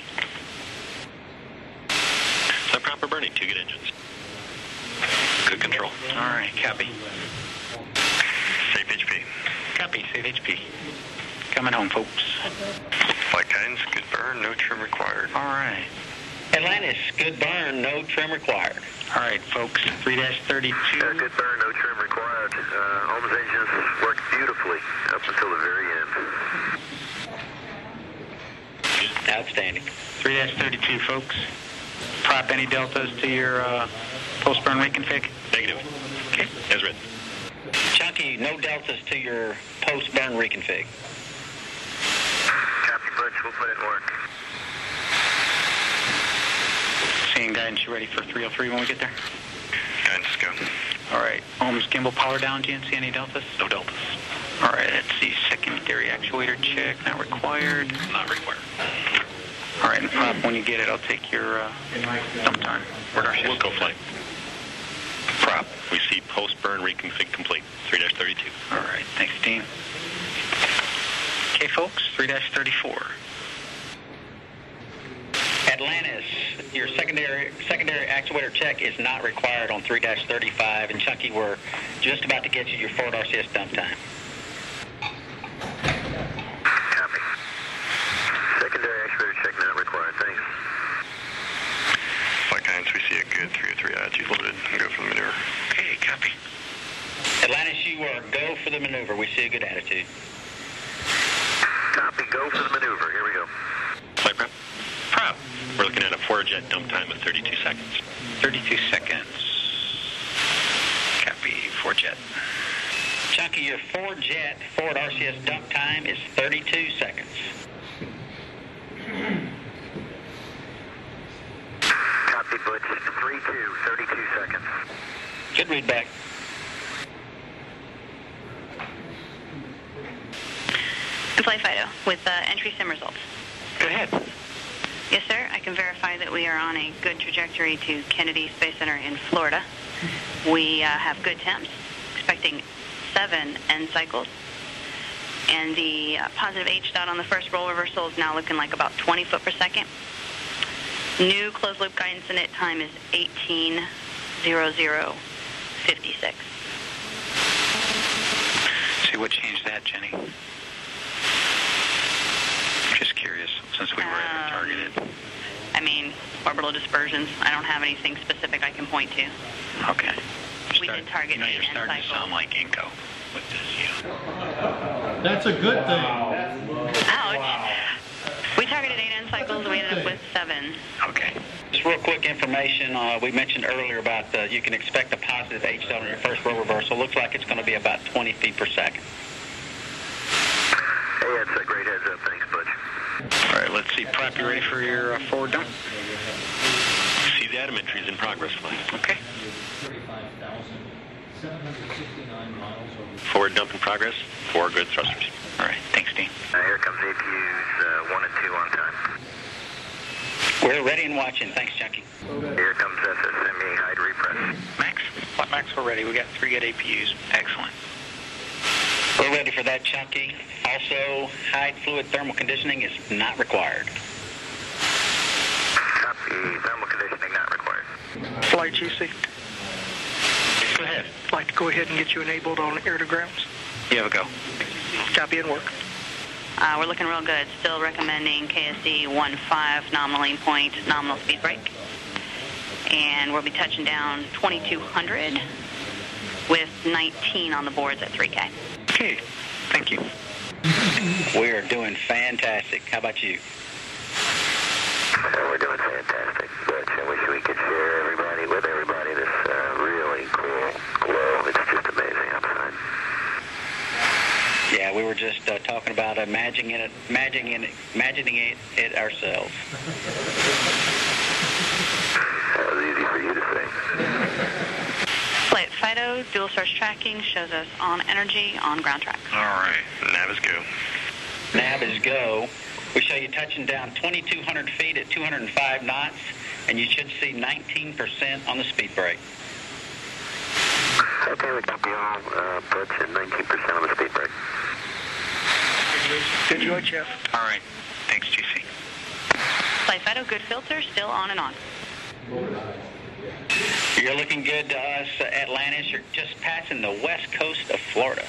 So proper burning, two good engines. Good control. All right, copy. Safe H P. Copy, safe H P. Coming home, folks. Flight guidance, good burn, no trim required. All right. Atlantis, good burn, no trim required. All right, folks, three dash thirty-two. Yeah, good burn, no trim required. Uh, all the engines worked beautifully up until the very end. Outstanding. three dash thirty-two, folks. Prop any deltas to your uh, post-burn reconfig? Negative. Okay, as written. Chunky, no deltas to your post-burn reconfig. Copy, Butch, we'll put it in work. Seeing guidance, you ready for three oh three when we get there? Guidance, go. All right. Ohms gimbal power down, G N C, any deltas? No deltas. All right, let's see. Secondary actuator check, not required. Not required. All right, and prop, when you get it, I'll take your uh, dump time. We'll go flight. Prop, we see post-burn reconfig complete. three dash thirty-two. All right, thanks, Dean. Okay, folks, three dash thirty-four. Atlantis, your secondary secondary actuator check is not required on three dash thirty-five, and Chunky, we're just about to get you your forward R C S dump time. Copy. Secondary actuator check not required, thanks. Flight guidance, we see a good three oh three I G loaded. Go for the maneuver. Okay, copy. Atlantis, you are go for the maneuver. We see a good attitude. Copy, go for the maneuver. Here we go. Flight prep. Prop. We're looking at a four-jet dump time of thirty-two seconds. thirty-two seconds. Copy, four-jet. Chunky, your four-jet forward R C S dump time is thirty-two seconds. Copy, Butch. three two, thirty-two seconds. Good read back. Flight Fido with uh, entry sim results. Go ahead. Yes, sir. I can verify that we are on a good trajectory to Kennedy Space Center in Florida. We uh, have good temps, expecting seven N cycles. And the uh, positive H dot on the first roll reversal is now looking like about twenty foot per second. New closed loop guidance init time is eighteen hundred fifty-six. See what changed that, Jenny? Just curious, since we were um, targeted. I mean, orbital dispersions. I don't have anything specific I can point to. Okay. We did target you know, you're eight starting N to cycles. sound like Inco with this, yeah. That's a good thing. Ouch. We targeted eight N cycles, and we ended up with seven. Okay. Just real quick information. Uh, we mentioned earlier about uh, you can expect a positive H dot on your first roll reversal. Looks like it's going to be about twenty feet per second. Hey, that's a great heads up. Thanks, Butch. All right, let's see. Prop, you ready for your uh, forward dump? See datum entry is in progress, flight. Okay. Forward dump in progress. Four good thrusters. All right. Thanks, Dean. Uh, here comes A P Us uh, one and two on time. We're ready and watching. Thanks, Junkie. Here comes S S M E hide repress. Max? What, Max? We're ready. We got three good A P Us. Excellent. We're ready for that, Chunky. Also, hide fluid thermal conditioning is not required. Copy. Thermal conditioning not required. Flight G C. Go ahead. I'd like to go ahead and get you enabled on air to grounds. You have a go. Copy and work. Uh, we're looking real good. Still recommending K S E one five nominal aim point, nominal speed break. And we'll be touching down twenty-two hundred with nineteen on the boards at three K. Okay. Thank you. We are doing fantastic. How about you? Uh, we're doing fantastic, but I wish we could share everybody with everybody this uh, really cool glow. It's just amazing outside. Yeah, we were just uh, talking about imagining it, imagining it, imagining it, it ourselves. That was easy for you to say. Flight FIDO, dual source tracking shows us on energy, on ground track. All right. Nav is go. Nav is go. We show you touching down twenty-two hundred feet at two hundred five knots, and you should see nineteen percent on the speed brake. Okay, we copy all. Uh, approach at nineteen percent on the speed brake. Good job, Jeff. All right. Thanks, G C. Flight FIDO, good filter, still on and on. You're looking good to us, uh, Atlantis. You're just passing the west coast of Florida.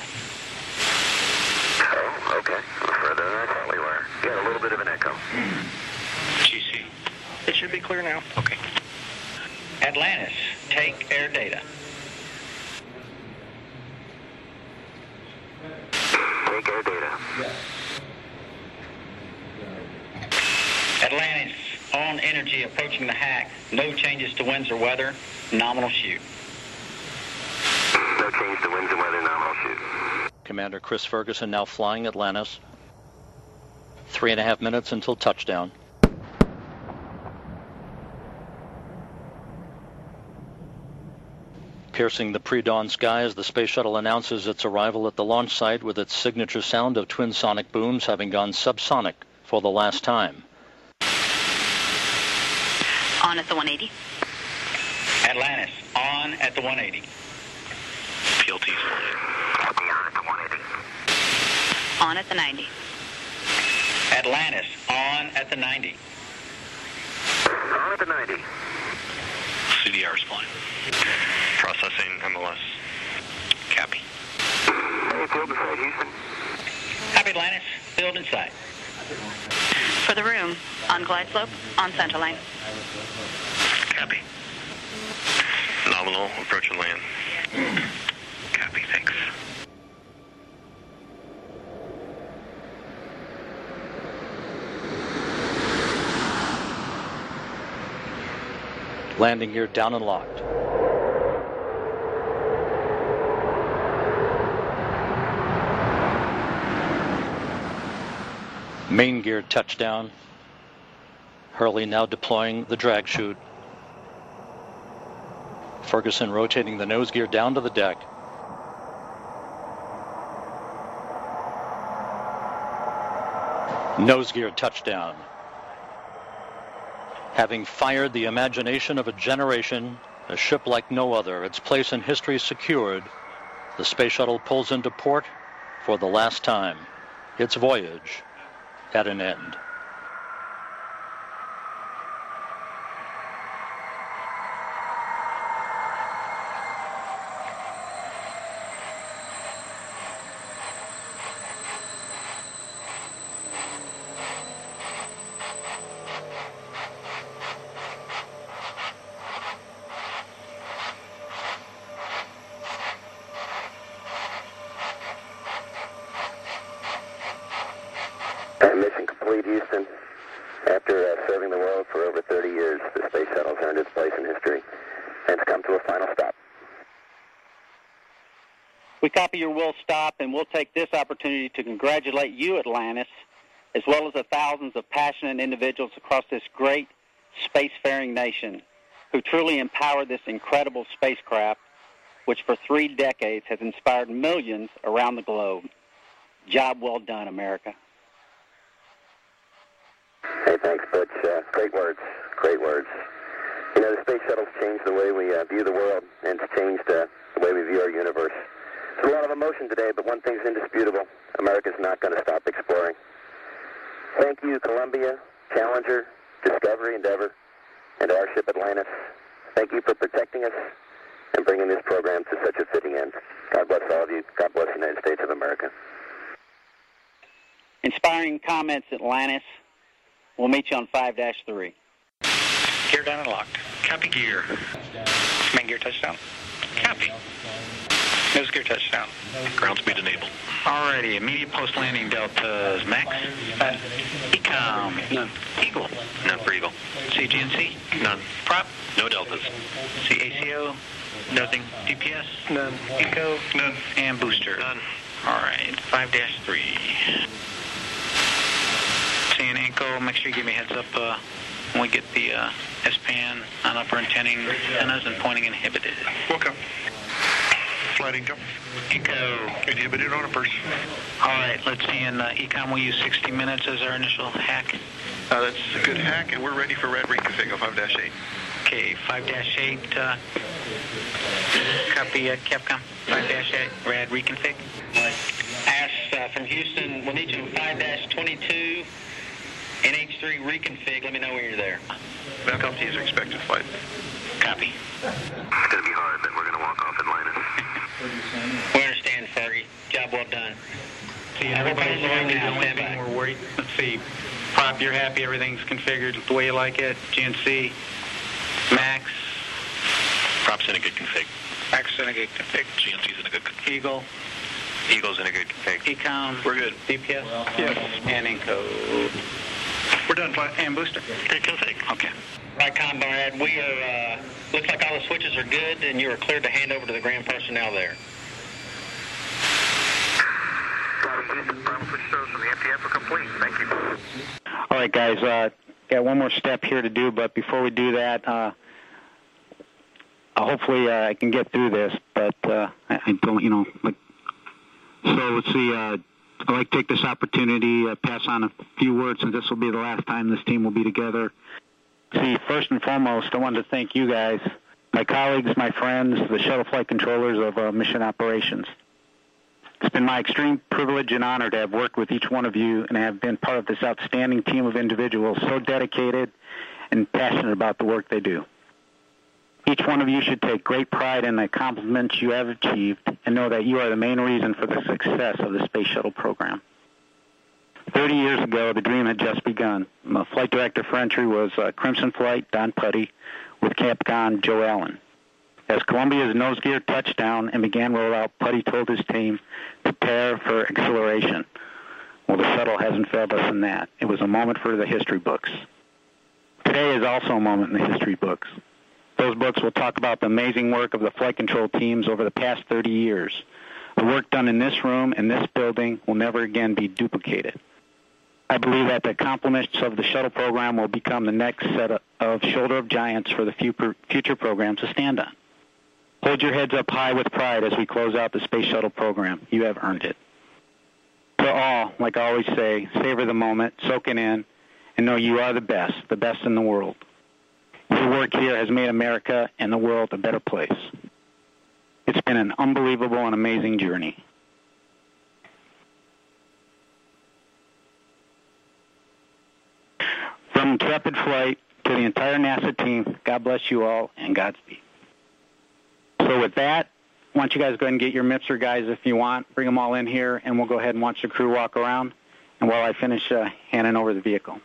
Oh, okay. Further than I thought we were. Got a little bit of an echo. G C. It should be clear now. Okay. Atlantis, take air data. Take air data. Atlantis, on energy approaching the hack. No changes to winds or weather. Nominal shoot. No change to winds and weather, nominal shoot. Commander Chris Ferguson now flying Atlantis. Three and a half minutes until touchdown. Piercing the pre-dawn sky as the space shuttle announces its arrival at the launch site with its signature sound of twin sonic booms having gone subsonic for the last time. On at the one eighty. Atlantis, on at the one eighty. P L T's Copy on at the one eighty. On at the ninety. Atlantis, on at the ninety. On at the ninety. C D R's flying. Processing M L S. Copy. Hey, field in sight, Houston. Copy, Atlantis. Field in sight. For the room, on glide slope, on center line. Copy. Nominal, approach and land. Copy, thanks. Landing gear down and locked. Main gear touchdown. Hurley now deploying the drag chute. Ferguson rotating the nose gear down to the deck. Nose gear touchdown. Having fired the imagination of a generation, a ship like no other, its place in history secured, the space shuttle pulls into port for the last time. Its voyage at an end. Mission complete, Houston. After uh, serving the world for over thirty years, the space shuttle's earned its place in history, and it's come to a final stop. We copy your will stop, and we'll take this opportunity to congratulate you, Atlantis, as well as the thousands of passionate individuals across this great spacefaring nation. who truly empowered this incredible spacecraft, which for three decades has inspired millions around the globe. Job well done, America. Hey, thanks, Butch. Uh, great words. Great words. You know, the space shuttle's changed the way we uh, view the world, and it's changed uh, the way we view our universe. There's a lot of emotion today, but one thing's indisputable. America's not going to stop exploring. Thank you, Columbia, Challenger, Discovery, Endeavour, and our ship Atlantis. Thank you for protecting us and bringing this program to such a fitting end. God bless all of you. God bless the United States of America. Inspiring comments, Atlantis. We'll meet you on five dash three. Gear down and locked. Copy gear. Main gear touchdown. Copy. Nose gear touchdown. Ground speed enabled. Alrighty, immediate post-landing deltas. Max? None. Ecom? None. Eagle? None for Eagle. C G N C? None. Prop? No deltas. C A C O? Nothing. D P S? None. Eco? None. And booster? None. Alright, five dash three. Seeing Inco, make sure you give me a heads up uh, when we get the uh, S-Pan on upper antenning antennas and pointing inhibited. Welcome. Flight Inco. Inco. Inhibited on a burst. Alright, let's see, in uh, Ecom we'll use sixty minutes as our initial hack. Uh, that's a good hack, and we're ready for rad reconfig on five dash eight. Okay, five dash eight, uh, copy uh, Capcom, five dash eight, rad reconfig. Ash uh, from Houston, we'll need you in five dash twenty-two, N H three reconfig, let me know when you're there. Difficulties are expected, flight. Copy. It's going to be hard, but we're going to walk off Atlantis. We understand, Fergie. Job well done. See, everybody's happy. The only thing we're worried. Let's see. Prop, you're happy. Everything's configured the way you like it. G N C. Max. Prop's in a good config. Max is in a good config. G N C's in a good config. Eagle. Eagle's in a good config. Ecom. We're good. D P S. Yes. And Inco. We're done, flight. And booster. Good config. Okay. Right, Conrad, we are, uh, looks like all the switches are good, and you are cleared to hand over to the ground personnel there. From the M T F are complete. Thank you. All right, guys, uh, got one more step here to do, but before we do that, uh, uh, hopefully uh, I can get through this, but uh, I, I don't, you know, like, so let's see, uh, I'd like to take this opportunity to uh, pass on a few words, since this will be the last time this team will be together. See, first and foremost, I wanted to thank you guys, my colleagues, my friends, the shuttle flight controllers of uh, Mission Operations. It's been my extreme privilege and honor to have worked with each one of you and have been part of this outstanding team of individuals so dedicated and passionate about the work they do. Each one of you should take great pride in the accomplishments you have achieved and know that you are the main reason for the success of the Space Shuttle program. Thirty years ago, the dream had just begun. The flight director for entry was uh, Crimson Flight, Don Putty, with Capcom Joe Allen. As Columbia's nose gear touched down and began rollout, Putty told his team, prepare for acceleration. Well, the shuttle hasn't failed us in that. It was a moment for the history books. Today is also a moment in the history books. Those books will talk about the amazing work of the flight control teams over the past thirty years. The work done in this room and this building will never again be duplicated. I believe that the accomplishments of the shuttle program will become the next set of shoulder of giants for the future programs to stand on. Hold your heads up high with pride as we close out the Space Shuttle program. You have earned it. To all, like I always say, savor the moment, soak it in, and know you are the best, the best in the world. Your work here has made America and the world a better place. It's been an unbelievable and amazing journey. From Intrepid Flight to the entire NASA team, God bless you all, and Godspeed. So with that, I want you guys to go ahead and get your M I P S R guys if you want. Bring them all in here, and we'll go ahead and watch the crew walk around, and while I finish uh, handing over the vehicle.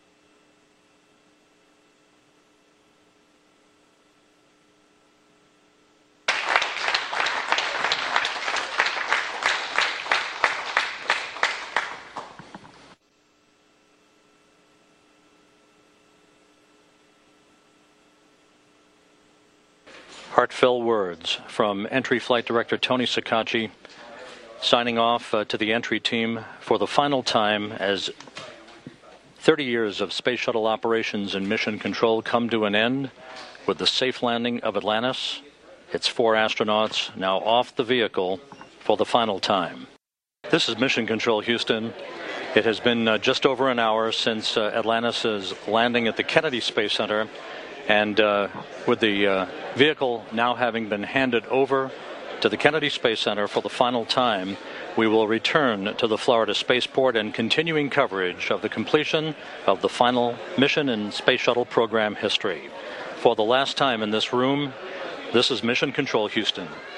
Heartfelt words from Entry Flight Director Tony Sacacci, signing off uh, to the entry team for the final time as thirty years of space shuttle operations and mission control come to an end, with the safe landing of Atlantis. Its four astronauts now off the vehicle for the final time. This is Mission Control Houston. It has been uh, just over an hour since uh, Atlantis' landing at the Kennedy Space Center, and uh, with the uh, vehicle now having been handed over to the Kennedy Space Center for the final time, we will return to the Florida Spaceport and continuing coverage of the completion of the final mission in Space Shuttle program history. For the last time in this room, this is Mission Control Houston.